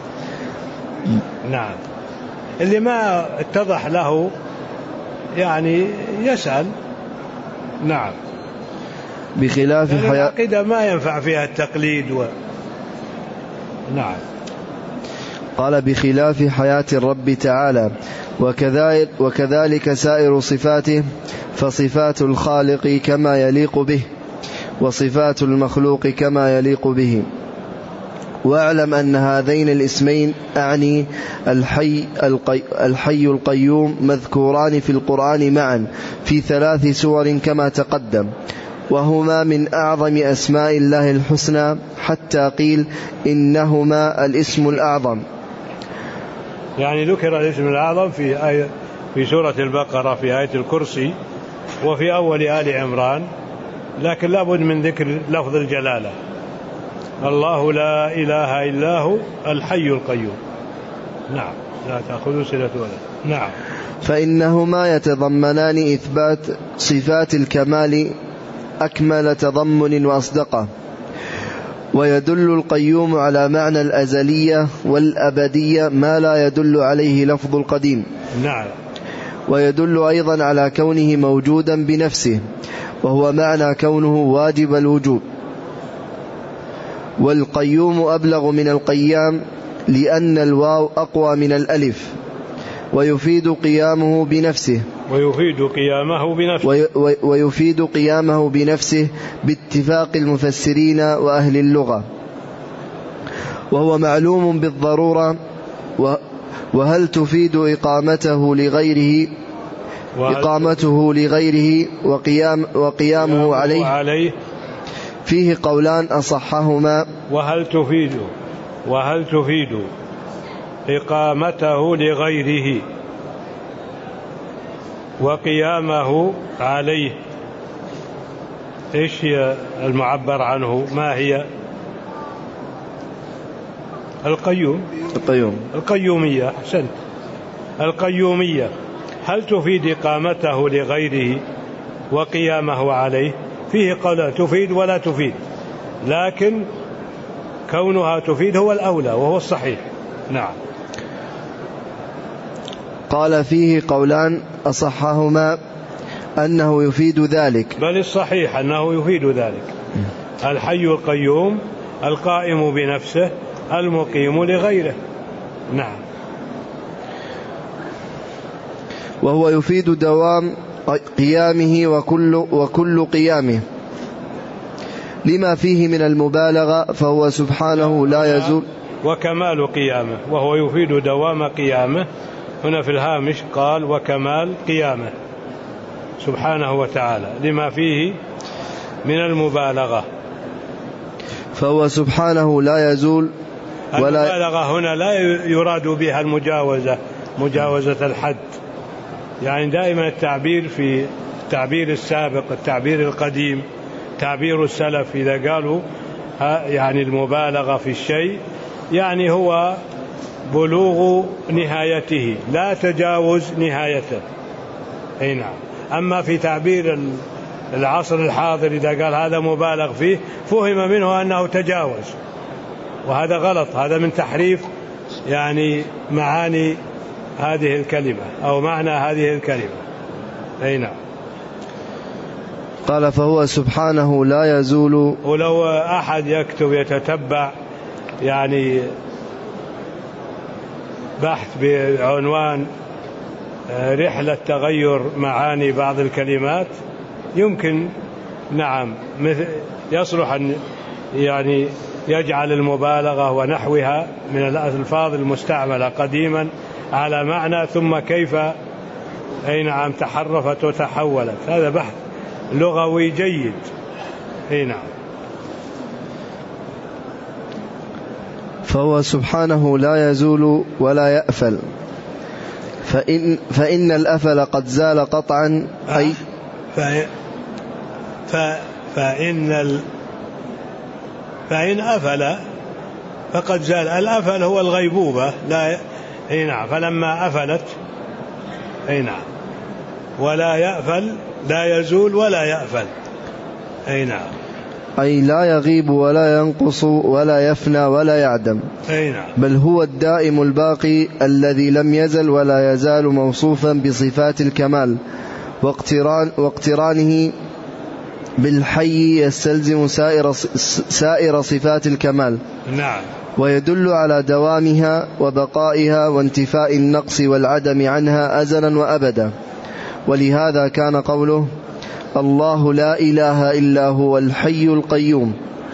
نعم. اللي ما اتضح له يعني يسأل. نعم. بخلاف يعني حياة العقيدة ما ينفع فيها التقليد و... نعم. قال بخلاف حياة الرب تعالى وكذلك, وكذلك سائر صفاته، فصفات الخالق كما يليق به، وصفات المخلوق كما يليق به. واعلم أن هذين الاسمين أعني الحي, القي الحي القيوم مذكوران في القرآن معا في ثلاث سور كما تقدم، وهما من أعظم أسماء الله الحسنى، حتى قيل إنهما الاسم الأعظم. يعني ذكر الاسم الأعظم في آية في سورة البقرة في آية الكرسي وفي أول آل عمران، لكن لابد من ذكر لفظ الجلالة. الله لا إله إلا هو الحي القيوم. نعم، لا تأخذ سنة ولا. نعم. فإنهما يتضمنان إثبات صفات الكمال أكمل تضمن وأصدقه، ويدل القيوم على معنى الأزلية والأبدية ما لا يدل عليه لفظ القديم. نعم. ويدل أيضا على كونه موجودا بنفسه، وهو معنى كونه واجب الوجوب. والقيوم أبلغ من القيام لأن الواو أقوى من الألف، ويفيد قيامه بنفسه ويفيد قيامه بنفسه وي ويفيد قيامه بنفسه باتفاق المفسرين وأهل اللغة، وهو معلوم بالضرورة. وهل تفيد إقامته لغيره إقامته لغيره وقيام وقيامه عليه, عليه فيه قولان أصحهما. وهل تفيد وهل تفيد إقامته لغيره وقيامه عليه. إيش هي المعبر عنه؟ ما هي؟ القيوم القيوم القيومية. أحسنت، القيومية. هل تفيد إقامته لغيره وقيامه عليه؟ فيه قول تفيد ولا تفيد، لكن كونها تفيد هو الأولى وهو الصحيح. نعم. قال فيه قولان أصحهما أنه يفيد ذلك، بل الصحيح أنه يفيد ذلك. الحي القيوم القائم بنفسه المقيم لغيره. نعم. وهو يفيد دوام قيامه وكل, وكل قيامه لما فيه من المبالغة، فهو سبحانه لا يزول. وكمال قيامه، وهو يفيد دوام قيامه. هنا في الهامش قال وكمال قيامه سبحانه وتعالى لما فيه من المبالغة، فهو سبحانه لا يزول. ولا المبالغة هنا لا يراد بها المجاوزة، مجاوزة الحد. يعني دائما التعبير في التعبير السابق، التعبير القديم، تعبير السلف إذا قالوا يعني المبالغة في الشيء يعني هو بلوغ نهايته لا تجاوز نهايته. أي نعم. أما في تعبير العصر الحاضر إذا قال هذا مبالغ فيه فهم منه أنه تجاوز، وهذا غلط. هذا من تحريف يعني معاني هذه الكلمة أو معنى هذه الكلمة. أي نعم. قال فهو سبحانه لا يزول. ولو أحد يكتب يتتبع يعني بحث بعنوان رحلة تغير معاني بعض الكلمات يمكن نعم يصلح أن يعني يجعل المبالغة ونحوها من الألفاظ المستعملة قديما على معنى، ثم كيف أي نعم تحرفت وتحولت. هذا بحث لغوي جيد. أي نعم. فهو سبحانه لا يزول ولا يأفل، فإن, فإن الأفل قد زال قطعا. أي فإن, ال فإن أفل فقد زال. الأفل هو الغيبوبة. لا أي نعم. فلما أفلت أي نعم. ولا يأفل لا يزول ولا يأفل. أي نعم. أي لا يغيب ولا ينقص ولا يفنى ولا يعدم. أي نعم. بل هو الدائم الباقي الذي لم يزل ولا يزال موصوفا بصفات الكمال، واقتران واقترانه بالحي يستلزم سائر سائر صفات الكمال. نعم. ويدل على دوامها وبقائها وانتفاء النقص والعدم عنها أزلا وأبدا. ولهذا كان قوله الله لا إله إلا هو الحي القيوم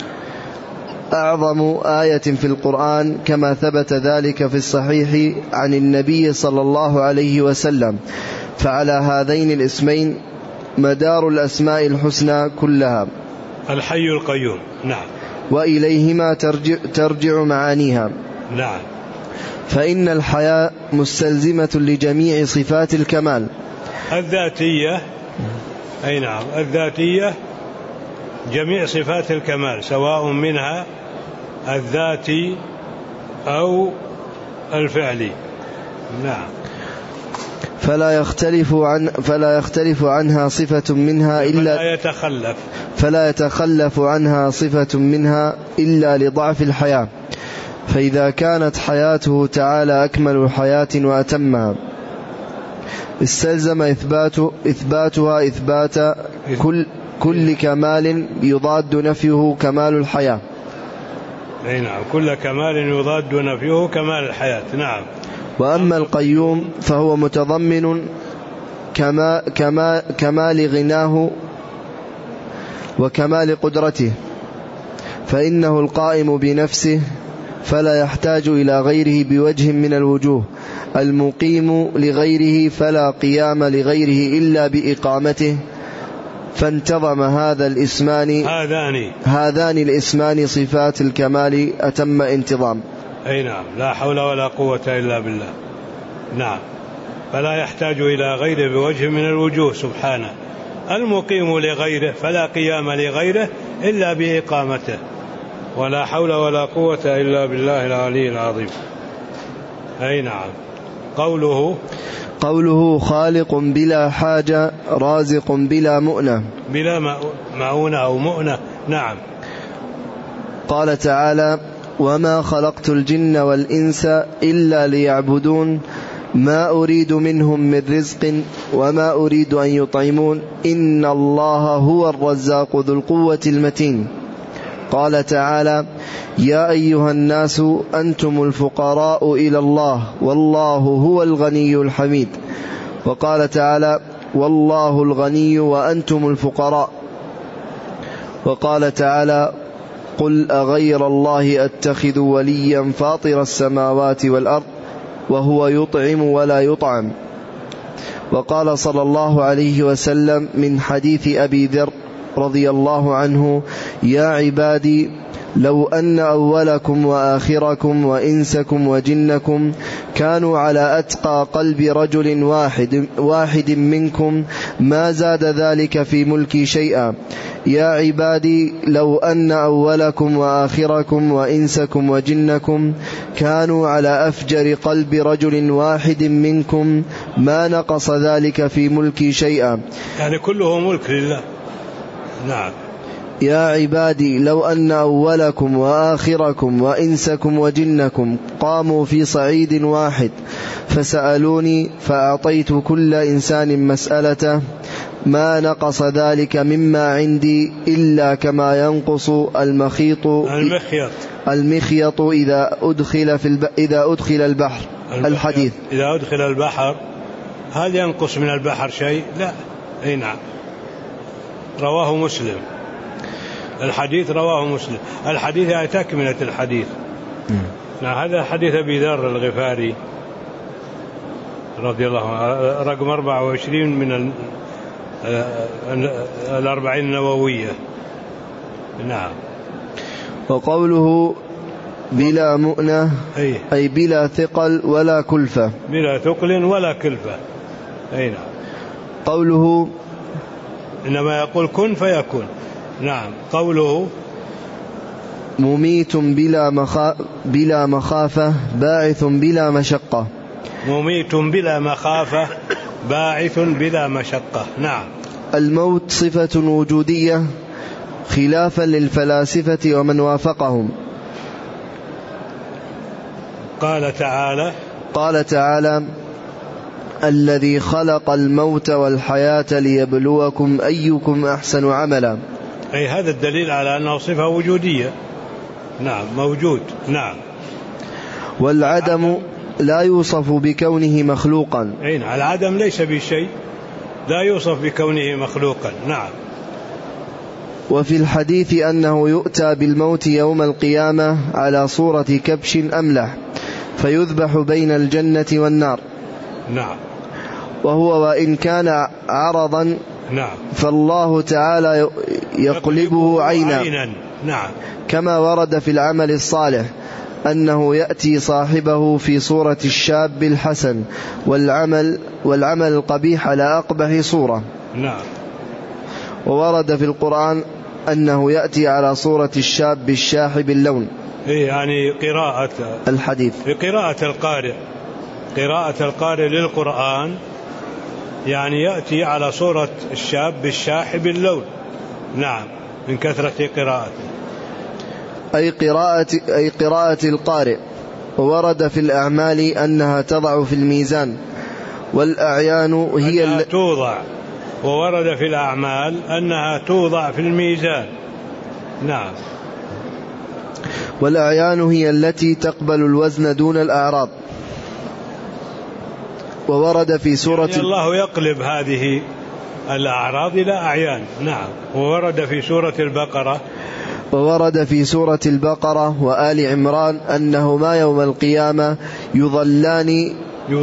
أعظم آية في القرآن، كما ثبت ذلك في الصحيح عن النبي صلى الله عليه وسلم. فعلى هذين الاسمين مدار الأسماء الحسنى كلها. الحي القيوم. نعم. وإليهما ترجع, ترجع معانيها. نعم. فإن الحياة مستلزمة لجميع صفات الكمال الذاتية. أي نعم، الذاتية جميع صفات الكمال، سواء منها الذاتي أو الفعلي. نعم. فلا يختلف عن فلا يختلف عنها صفة منها إلا فلا يتخلف فلا يتخلف عنها صفة منها إلا لضعف الحياة. فإذا كانت حياته تعالى أكمل حياة وأتمها استلزم إثبات إثباتها إثبات كل كل كمال يضاد نفيه كمال الحياة. أي نعم، كل كمال يضاد نفيه كمال الحياة. نعم. وأما القيوم فهو متضمن كما كما كمال غناه وكمال قدرته، فإنه القائم بنفسه فلا يحتاج إلى غيره بوجه من الوجوه، المقيم لغيره فلا قيام لغيره إلا بإقامته. فانتظم هذا الاسمان هذان هذان الاسمان صفات الكمال أتم انتظام. أي نعم، لا حول ولا قوة إلا بالله. نعم. فلا يحتاج إلى غيره بوجه من الوجوه سبحانه، المقيم لغيره فلا قيام لغيره إلا بإقامته، ولا حول ولا قوة إلا بالله العلي العظيم. أي نعم. قوله قوله خالق بلا حاجة رازق بلا مؤنة بلا معونة أو مؤنة. نعم. قال تعالى وما خلقت الجن والإنس إلا ليعبدون ما أريد منهم من رزق وما أريد أن يطعمون إن الله هو الرزاق ذو القوة المتين. قال تعالى يا أيها الناس أنتم الفقراء إلى الله والله هو الغني الحميد. وقال تعالى والله الغني وأنتم الفقراء. وقال تعالى قل أغير الله أتخذ وليا فاطر السماوات والأرض وهو يطعم ولا يطعم. وقال صلى الله عليه وسلم من حديث أبي ذر رضي الله عنه يا عبادي لو أن أولكم وآخركم وإنسكم وجنكم كانوا على أتقى قلب رجل واحد, واحد منكم ما زاد ذلك في ملكي شيئا. يا عبادي لو أن أولكم وآخركم وإنسكم وجنكم كانوا على أفجر قلب رجل واحد منكم ما نقص ذلك في ملكي شيئا. يعني كله ملك لله. نعم. يا عبادي لو أن أولكم وآخركم وإنسكم وجنكم قاموا في صعيد واحد فسألوني فأعطيت كل إنسان مسألته ما نقص ذلك مما عندي إلا كما ينقص المخيط المخيط المخيط إذا أدخل في الب... إذا أدخل البحر. الحديث إذا أدخل البحر هل ينقص من البحر شيء؟ لا. أي نعم. رواه مسلم. الحديث رواه مسلم. الحديث يعني تكملة الحديث. نعم. هذا حديث أبي ذر الغفاري رضي الله عنه رقم أربعة وعشرين من الأربعين النووية. نعم. وقوله بلا مؤنة أي, أي بلا ثقل ولا كلفة. بلا ثقل ولا كلفة. أي نعم. قوله إنما يقول كن فيكون. نعم. قوله مميت بلا, مخا... بلا مخافة باعث بلا مشقة. مميت بلا مخافة باعث بلا مشقة. نعم. الموت صفة وجودية خلافا للفلاسفة ومن وافقهم. قال تعالى قال تعالى الذي خلق الموت والحياة ليبلوكم أيكم أحسن عملا. أي هذا الدليل على أنه صفة وجودية. نعم. موجود. نعم. والعدم لا يوصف بكونه مخلوقا. أي نعم. العدم ليس بشيء، لا يوصف بكونه مخلوقا. نعم. وفي الحديث أنه يؤتى بالموت يوم القيامة على صورة كبش أملح فيذبح بين الجنة والنار. نعم. وهو وإن كان عرضا نعم. فالله تعالى يقلبه عينا, عينا. نعم. كما ورد في العمل الصالح أنه يأتي صاحبه في صورة الشاب الحسن والعمل, والعمل القبيح على أقبح صورة. نعم. وورد في القرآن أنه يأتي على صورة الشاب الشاحب اللون. يعني قراءة الحديث بقراءة القارئ قراءة القارئ للقرآن يعني يأتي على صورة الشاب الشاحب اللون. نعم، من كثرة قراءته. أي قراءة, أي قراءة القارئ. وورد في الأعمال أنها تضع في الميزان، والأعيان هي أنها توضع. وورد في الأعمال أنها توضع في الميزان. نعم. والأعيان هي التي تقبل الوزن دون الأعراض. وورد في سورة يعني الله يقلب هذه الأعراض إلى أعيان. نعم. وورد في سورة البقرة وورد في سورة البقرة وآل عمران أنهما يوم القيامة يضلان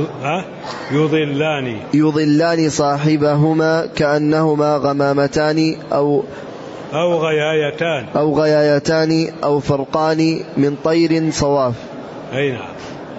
يضلان يضلان صاحبهما كأنهما غمامتان أو أو غيايتان أو غيايتان أو فرقان من طير صواف. أي نعم.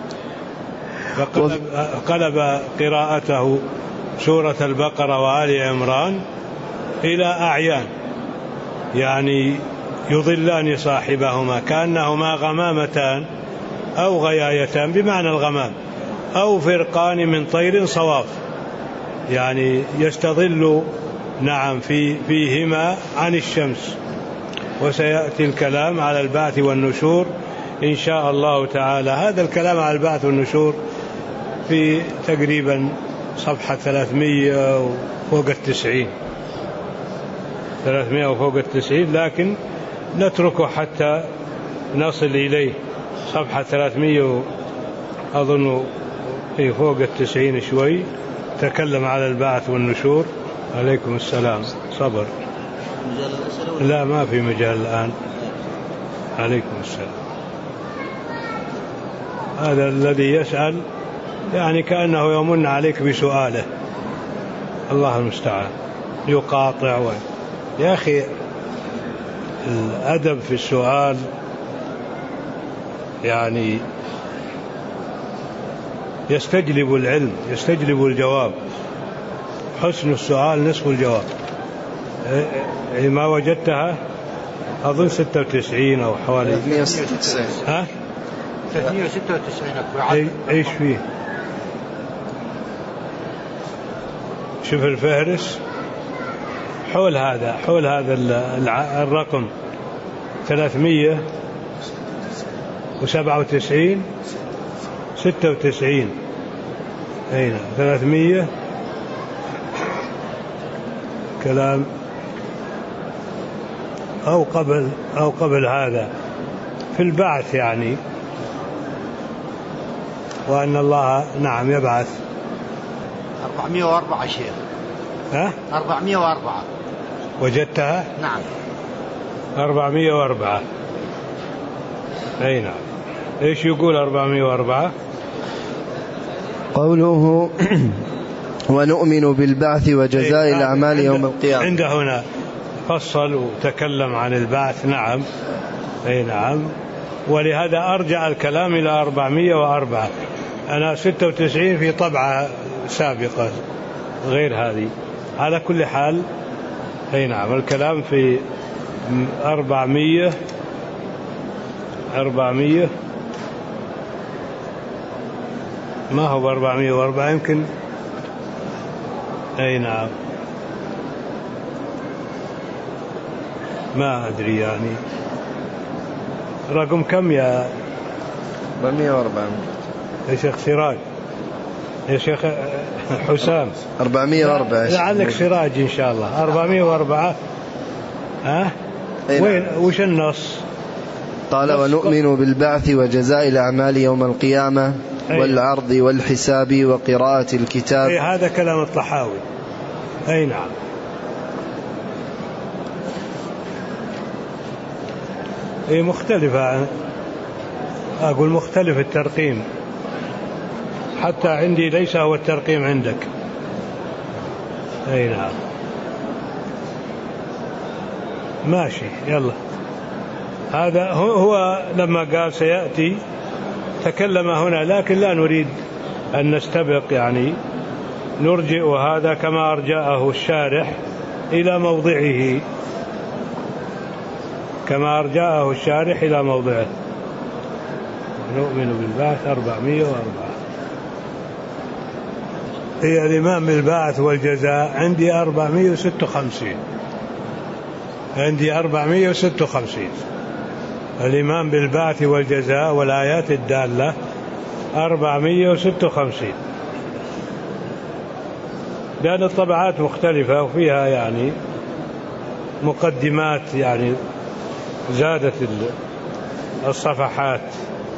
فقلب قلب قراءته سورة البقرة وآل عمران إلى أعيان، يعني يضلان صاحبهما كأنهما غمامتان أو غيايتان بمعنى الغمام، أو فرقان من طير صواف، يعني يستظل نعم في فيهما عن الشمس. وسيأتي الكلام على البعث والنشور إن شاء الله تعالى. هذا الكلام على البعث والنشور في تقريبا صفحة ثلاثمائة وفوق التسعين ثلاثمائة وفوق التسعين، لكن نتركه حتى نصل إليه. صفحة ثلاثمائة أظن في فوق التسعين شوي، تكلم على البعث والنشور. عليكم السلام. صبر. لا، ما في مجال الآن. عليكم السلام. هذا الذي يسأل يعني كأنه يمن عليك بسؤاله. الله المستعان. يقاطع و... يا أخي الأدب في السؤال يعني يستجلب العلم، يستجلب الجواب. حسن السؤال نصف الجواب. ما وجدتها أظن ستة وتسعين أو حوالي ثلاثمائة وستة وتسعين. ها ثلاثمائة وستة وتسعين. ايش فيه؟ شوف الفهرس حول هذا حول هذا الرقم ثلاثمائة وسبعة وتسعين ستة وتسعين. أين ثلاثمائة كلام أو قبل أو قبل هذا في البعث يعني، وأن الله نعم يبعث. أربعمائة وأربعة شيخ. ها؟ أربعمائة وأربعة. وجدتها؟ نعم. أربعمائة وأربعة. أي نعم. إيش يقول أربعمائة وأربعة؟ قوله ونؤمن بالبعث وجزاء إيه الأعمال يوم القيامة. عند هنا فصل وتكلم عن البعث. نعم. أي نعم. ولهذا أرجع الكلام إلى أربعمائة وأربعة. أنا ستة وتسعين في طبعة سابقة غير هذه. على كل حال أي نعم الكلام في أربعمائة أربعمائة ما هو أربعمائة وأربعة يمكن. أي نعم ما أدري يعني رقم كم يا أربعمائة وأربعة يا شيخ سراج يا شيخ حسام؟ أربعمائة وأربعة لعلك سراج إن شاء الله. أربعمائة وأربعة. ها أه؟ وين وش النص؟ قال ونؤمن بالبعث وجزاء الأعمال يوم القيامة والعرض والحساب وقراءة الكتاب. أي هذا كلام الطحاوي. أي نعم. أي مختلفة، أقول مختلف الترقيم، حتى عندي ليس هو الترقيم عندك. أي نعم. ماشي يلا. هذا هو لما قال سيأتي تكلم هنا، لكن لا نريد أن نستبق، يعني نرجئ هذا كما أرجأه الشارح إلى موضعه، كما أرجأه الشارح إلى موضعه. نؤمن بالبعث أربعمائة وأربعة. هي الإيمان بالبعث والجزاء عندي أربعمائة وستة وخمسين، عندي أربعمائة وستة وخمسين الإيمان بالبعث والجزاء والآيات الدالة أربعمائة وستة وخمسين، لأن الطبعات مختلفة وفيها يعني مقدمات، يعني زادت الصفحات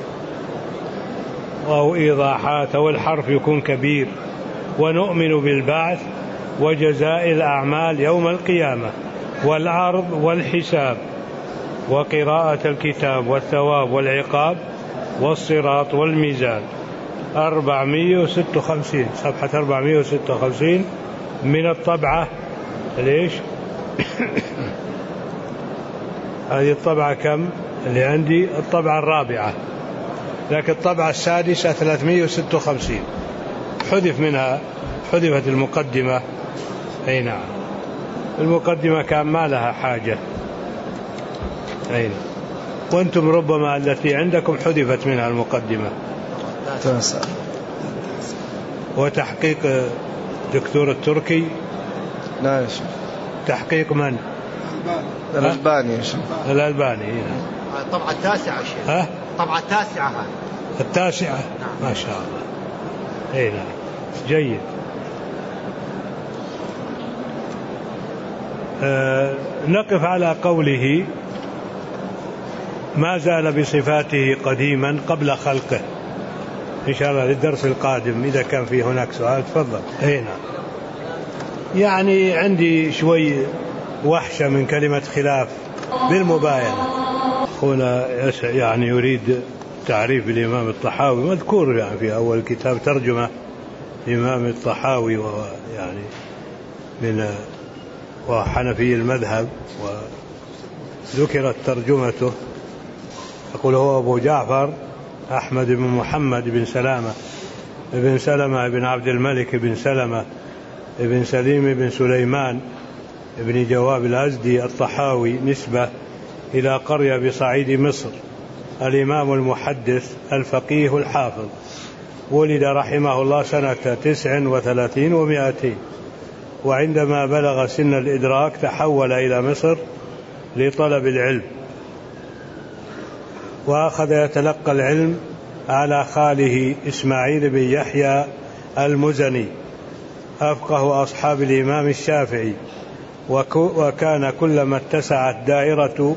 أو إيضاحات أو الحرف يكون كبير. ونؤمن بالبعث وجزاء الأعمال يوم القيامة والعرض والحساب وقراءة الكتاب والثواب والعقاب والصراط والميزان. أربعمائة وستة وخمسين، صفحة أربعمائة وستة وخمسين من الطبعة ليش هذه الطبعة كم اللي عندي؟ الطبعة الرابعة، لكن الطبعة السادسة ثلاثمائة وستة وخمسين حذف منها، حذفت المقدمة. أي نعم، المقدمة كان ما لها حاجة. أي نعم، وأنتم ربما التي عندكم حذفت منها المقدمة. وتحقيق دكتور التركي. لا يا شيخ. تحقيق من؟ الألباني يا شيخ. الألباني. الطبعة التاسعة شيخ. ها؟ الطبعة التاسعة هذه. التاسعة. نعم. ما شاء الله. اي نعم، جيد. آه نقف على قوله ما زال بصفاته قديما قبل خلقه، إن شاء الله للدرس القادم إذا كان في هناك سؤال تفضل. اي نعم. يعني عندي شوي وحشة من كلمة خلاف بالمباينة. هنا يعني يريد تعريف الإمام الطحاوي، مذكور يعني في أول كتاب ترجمة الإمام الطحاوي، وهو يعني من وحنفي المذهب، وذكرت ترجمته. يقول هو أبو جعفر أحمد بن محمد بن سلامة بن سلمة بن عبد الملك بن سلمة بن سليم بن سليمان بن جواب الأزدي الطحاوي، نسبة إلى قرية بصعيد مصر، الإمام المحدث الفقيه الحافظ. ولد رحمه الله سنة تسع وثلاثين ومائتين، وعندما بلغ سن الإدراك تحول إلى مصر لطلب العلم، وأخذ يتلقى العلم على خاله إسماعيل بن يحيى المزني، أفقه أصحاب الإمام الشافعي، وكان كلما اتسعت دائرة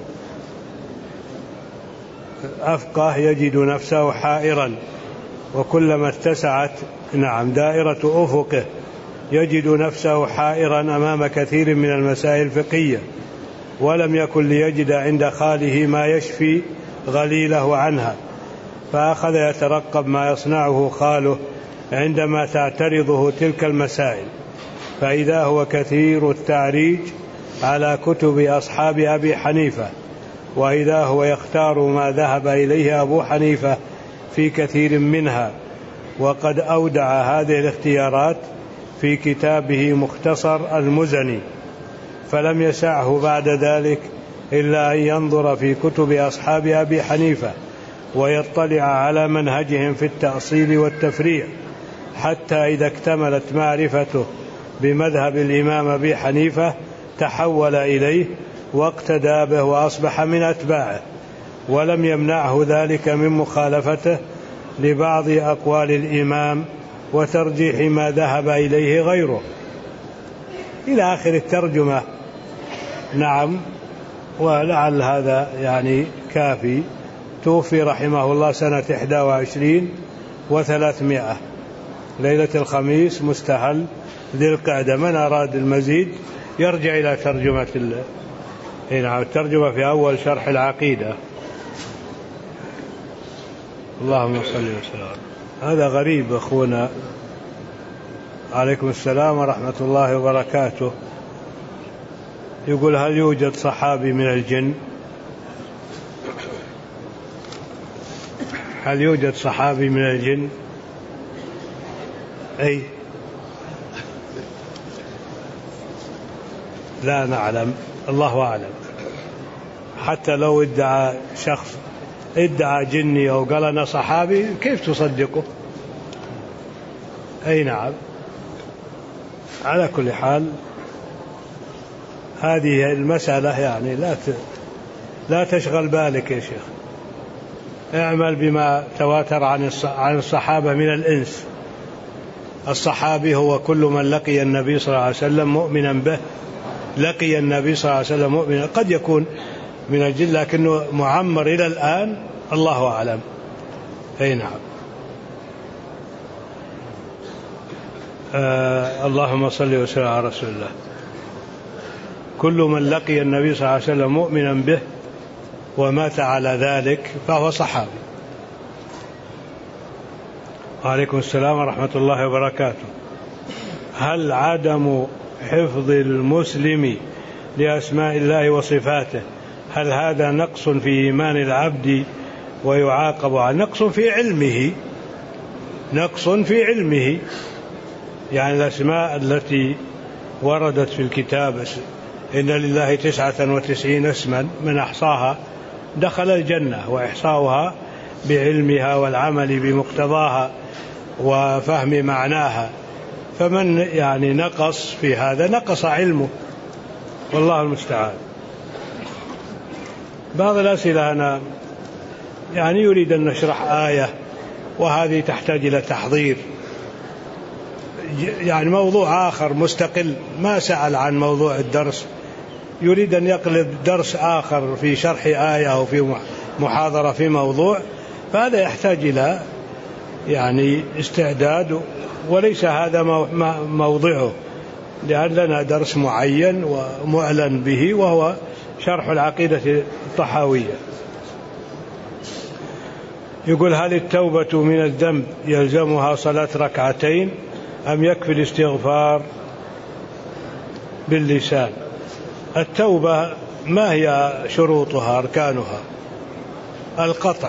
أفقه يجد نفسه حائرا، وكلما اتسعت نعم دائرة أفقه يجد نفسه حائرا أمام كثير من المسائل الفقهية، ولم يكن ليجد عند خاله ما يشفي غليله عنها، فأخذ يترقب ما يصنعه خاله عندما تعترضه تلك المسائل، فإذا هو كثير التعريج على كتب أصحاب أبي حنيفة، وإذا هو يختار ما ذهب إليه أبو حنيفة في كثير منها، وقد أودع هذه الاختيارات في كتابه مختصر المزني، فلم يسعه بعد ذلك إلا أن ينظر في كتب أصحاب أبي حنيفة ويطلع على منهجهم في التأصيل والتفريع، حتى إذا اكتملت معرفته بمذهب الإمام أبي حنيفة تحول إليه واقتدى به وأصبح من أتباعه، ولم يمنعه ذلك من مخالفته لبعض أقوال الإمام وترجيح ما ذهب إليه غيره، إلى آخر الترجمة. نعم، ولعل هذا يعني كافي. توفي رحمه الله سنة إحدى وعشرين وثلاثمائة، ليلة الخميس مستهل ذي القعدة. من أراد المزيد يرجع إلى ترجمة ال... نعم الترجمة في أول شرح العقيدة. اللهم صل وسلم. هذا غريب أخونا. عليكم السلام ورحمة الله وبركاته. يقول هل يوجد صحابي من الجن؟ هل يوجد صحابي من الجن؟ أي لا نعلم، الله أعلم. حتى لو ادعى شخص ادعى جني أو قال أنا صحابي كيف تصدقه؟ أي نعم. على كل حال هذه المسألة يعني لا لا تشغل بالك يا شيخ، اعمل بما تواتر عن الصحابة من الإنس. الصحابي هو كل من لقي النبي صلى الله عليه وسلم مؤمنا به، لقي النبي صلى الله عليه وسلم مؤمنا، قد يكون من الجن لكنه معمر إلى الآن، الله أعلم. أي نعم. آه اللهم صل وسلم على رسول الله. كل من لقي النبي صلى الله عليه وسلم مؤمنا به ومات على ذلك فهو صحابي. وعليكم السلام ورحمة الله وبركاته. هل عدم حفظ المسلم لأسماء الله وصفاته هل هذا نقص في إيمان العبد ويعاقب على نقص في علمه؟ نقص في علمه، يعني الأسماء التي وردت في الكتاب إن لله تسعة وتسعين اسما من أحصاها دخل الجنة، وإحصاؤها بعلمها والعمل بمقتضاها وفهم معناها، فمن يعني نقص في هذا نقص علمه، والله المستعان. بعض الأسئلة أنا يعني يريد أن نشرح آية وهذه تحتاج إلى تحضير، يعني موضوع آخر مستقل ما سأل عن موضوع الدرس، يريد أن يقلب درس آخر في شرح آية أو في محاضرة في موضوع، فهذا يحتاج إلى يعني استعداد، وليس هذا موضعه، لأن لنا درس معين ومعلن به وهو شرح العقيدة الطحاوية. يقول هل التوبة من الذنب يلزمها صلاة ركعتين أم يكفي الاستغفار باللسان؟ التوبة ما هي شروطها أركانها؟ القطع،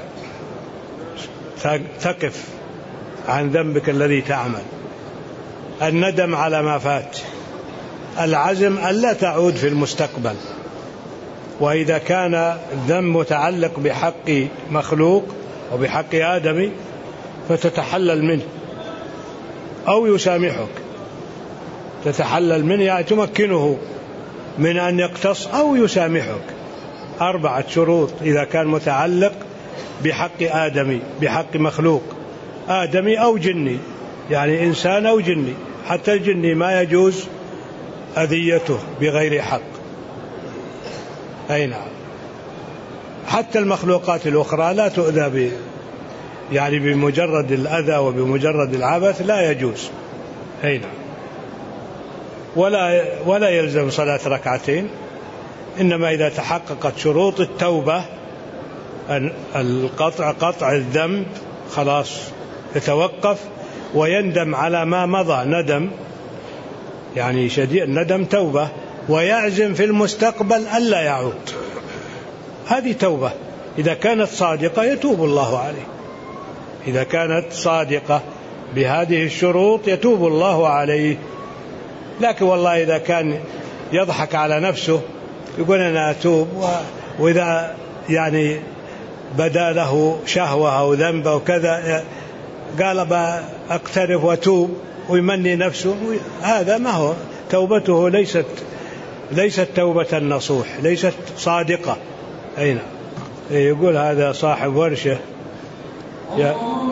تقف عن ذنبك الذي تعمل، الندم على ما فات، العزم ألا تعود في المستقبل، وإذا كان الذنب متعلق بحق مخلوق وبحق آدمي فتتحلل منه أو يسامحك، تتحلل منه يعني تمكنه من أن يقتص أو يسامحك. أربعة شروط إذا كان متعلق بحق آدمي، بحق مخلوق آدمي أو جني، يعني إنسان أو جني، حتى الجني ما يجوز أذيته بغير حق. أي نعم. حتى المخلوقات الأخرى لا تؤذى ب يعني بمجرد الأذى وبمجرد العبث لا يجوز. أي نعم. ولا ولا يلزم صلاة ركعتين، إنما إذا تحققت شروط التوبة القطع قطع الذنب خلاص يتوقف ويندم على ما مضى، ندم يعني شديد، ندم توبة، ويعزم في المستقبل ألا يعود، هذه توبة. إذا كانت صادقة يتوب الله عليه، إذا كانت صادقة بهذه الشروط يتوب الله عليه. لكن والله إذا كان يضحك على نفسه يقول أنا أتوب، وإذا يعني بدا له شهوة أو ذنب أو كذا قال بأقترف وأتوب ويمني نفسه، هذا ما هو توبته، ليست ليست توبة النصوح، ليست صادقة. أين يقول هذا صاحب ورشة يا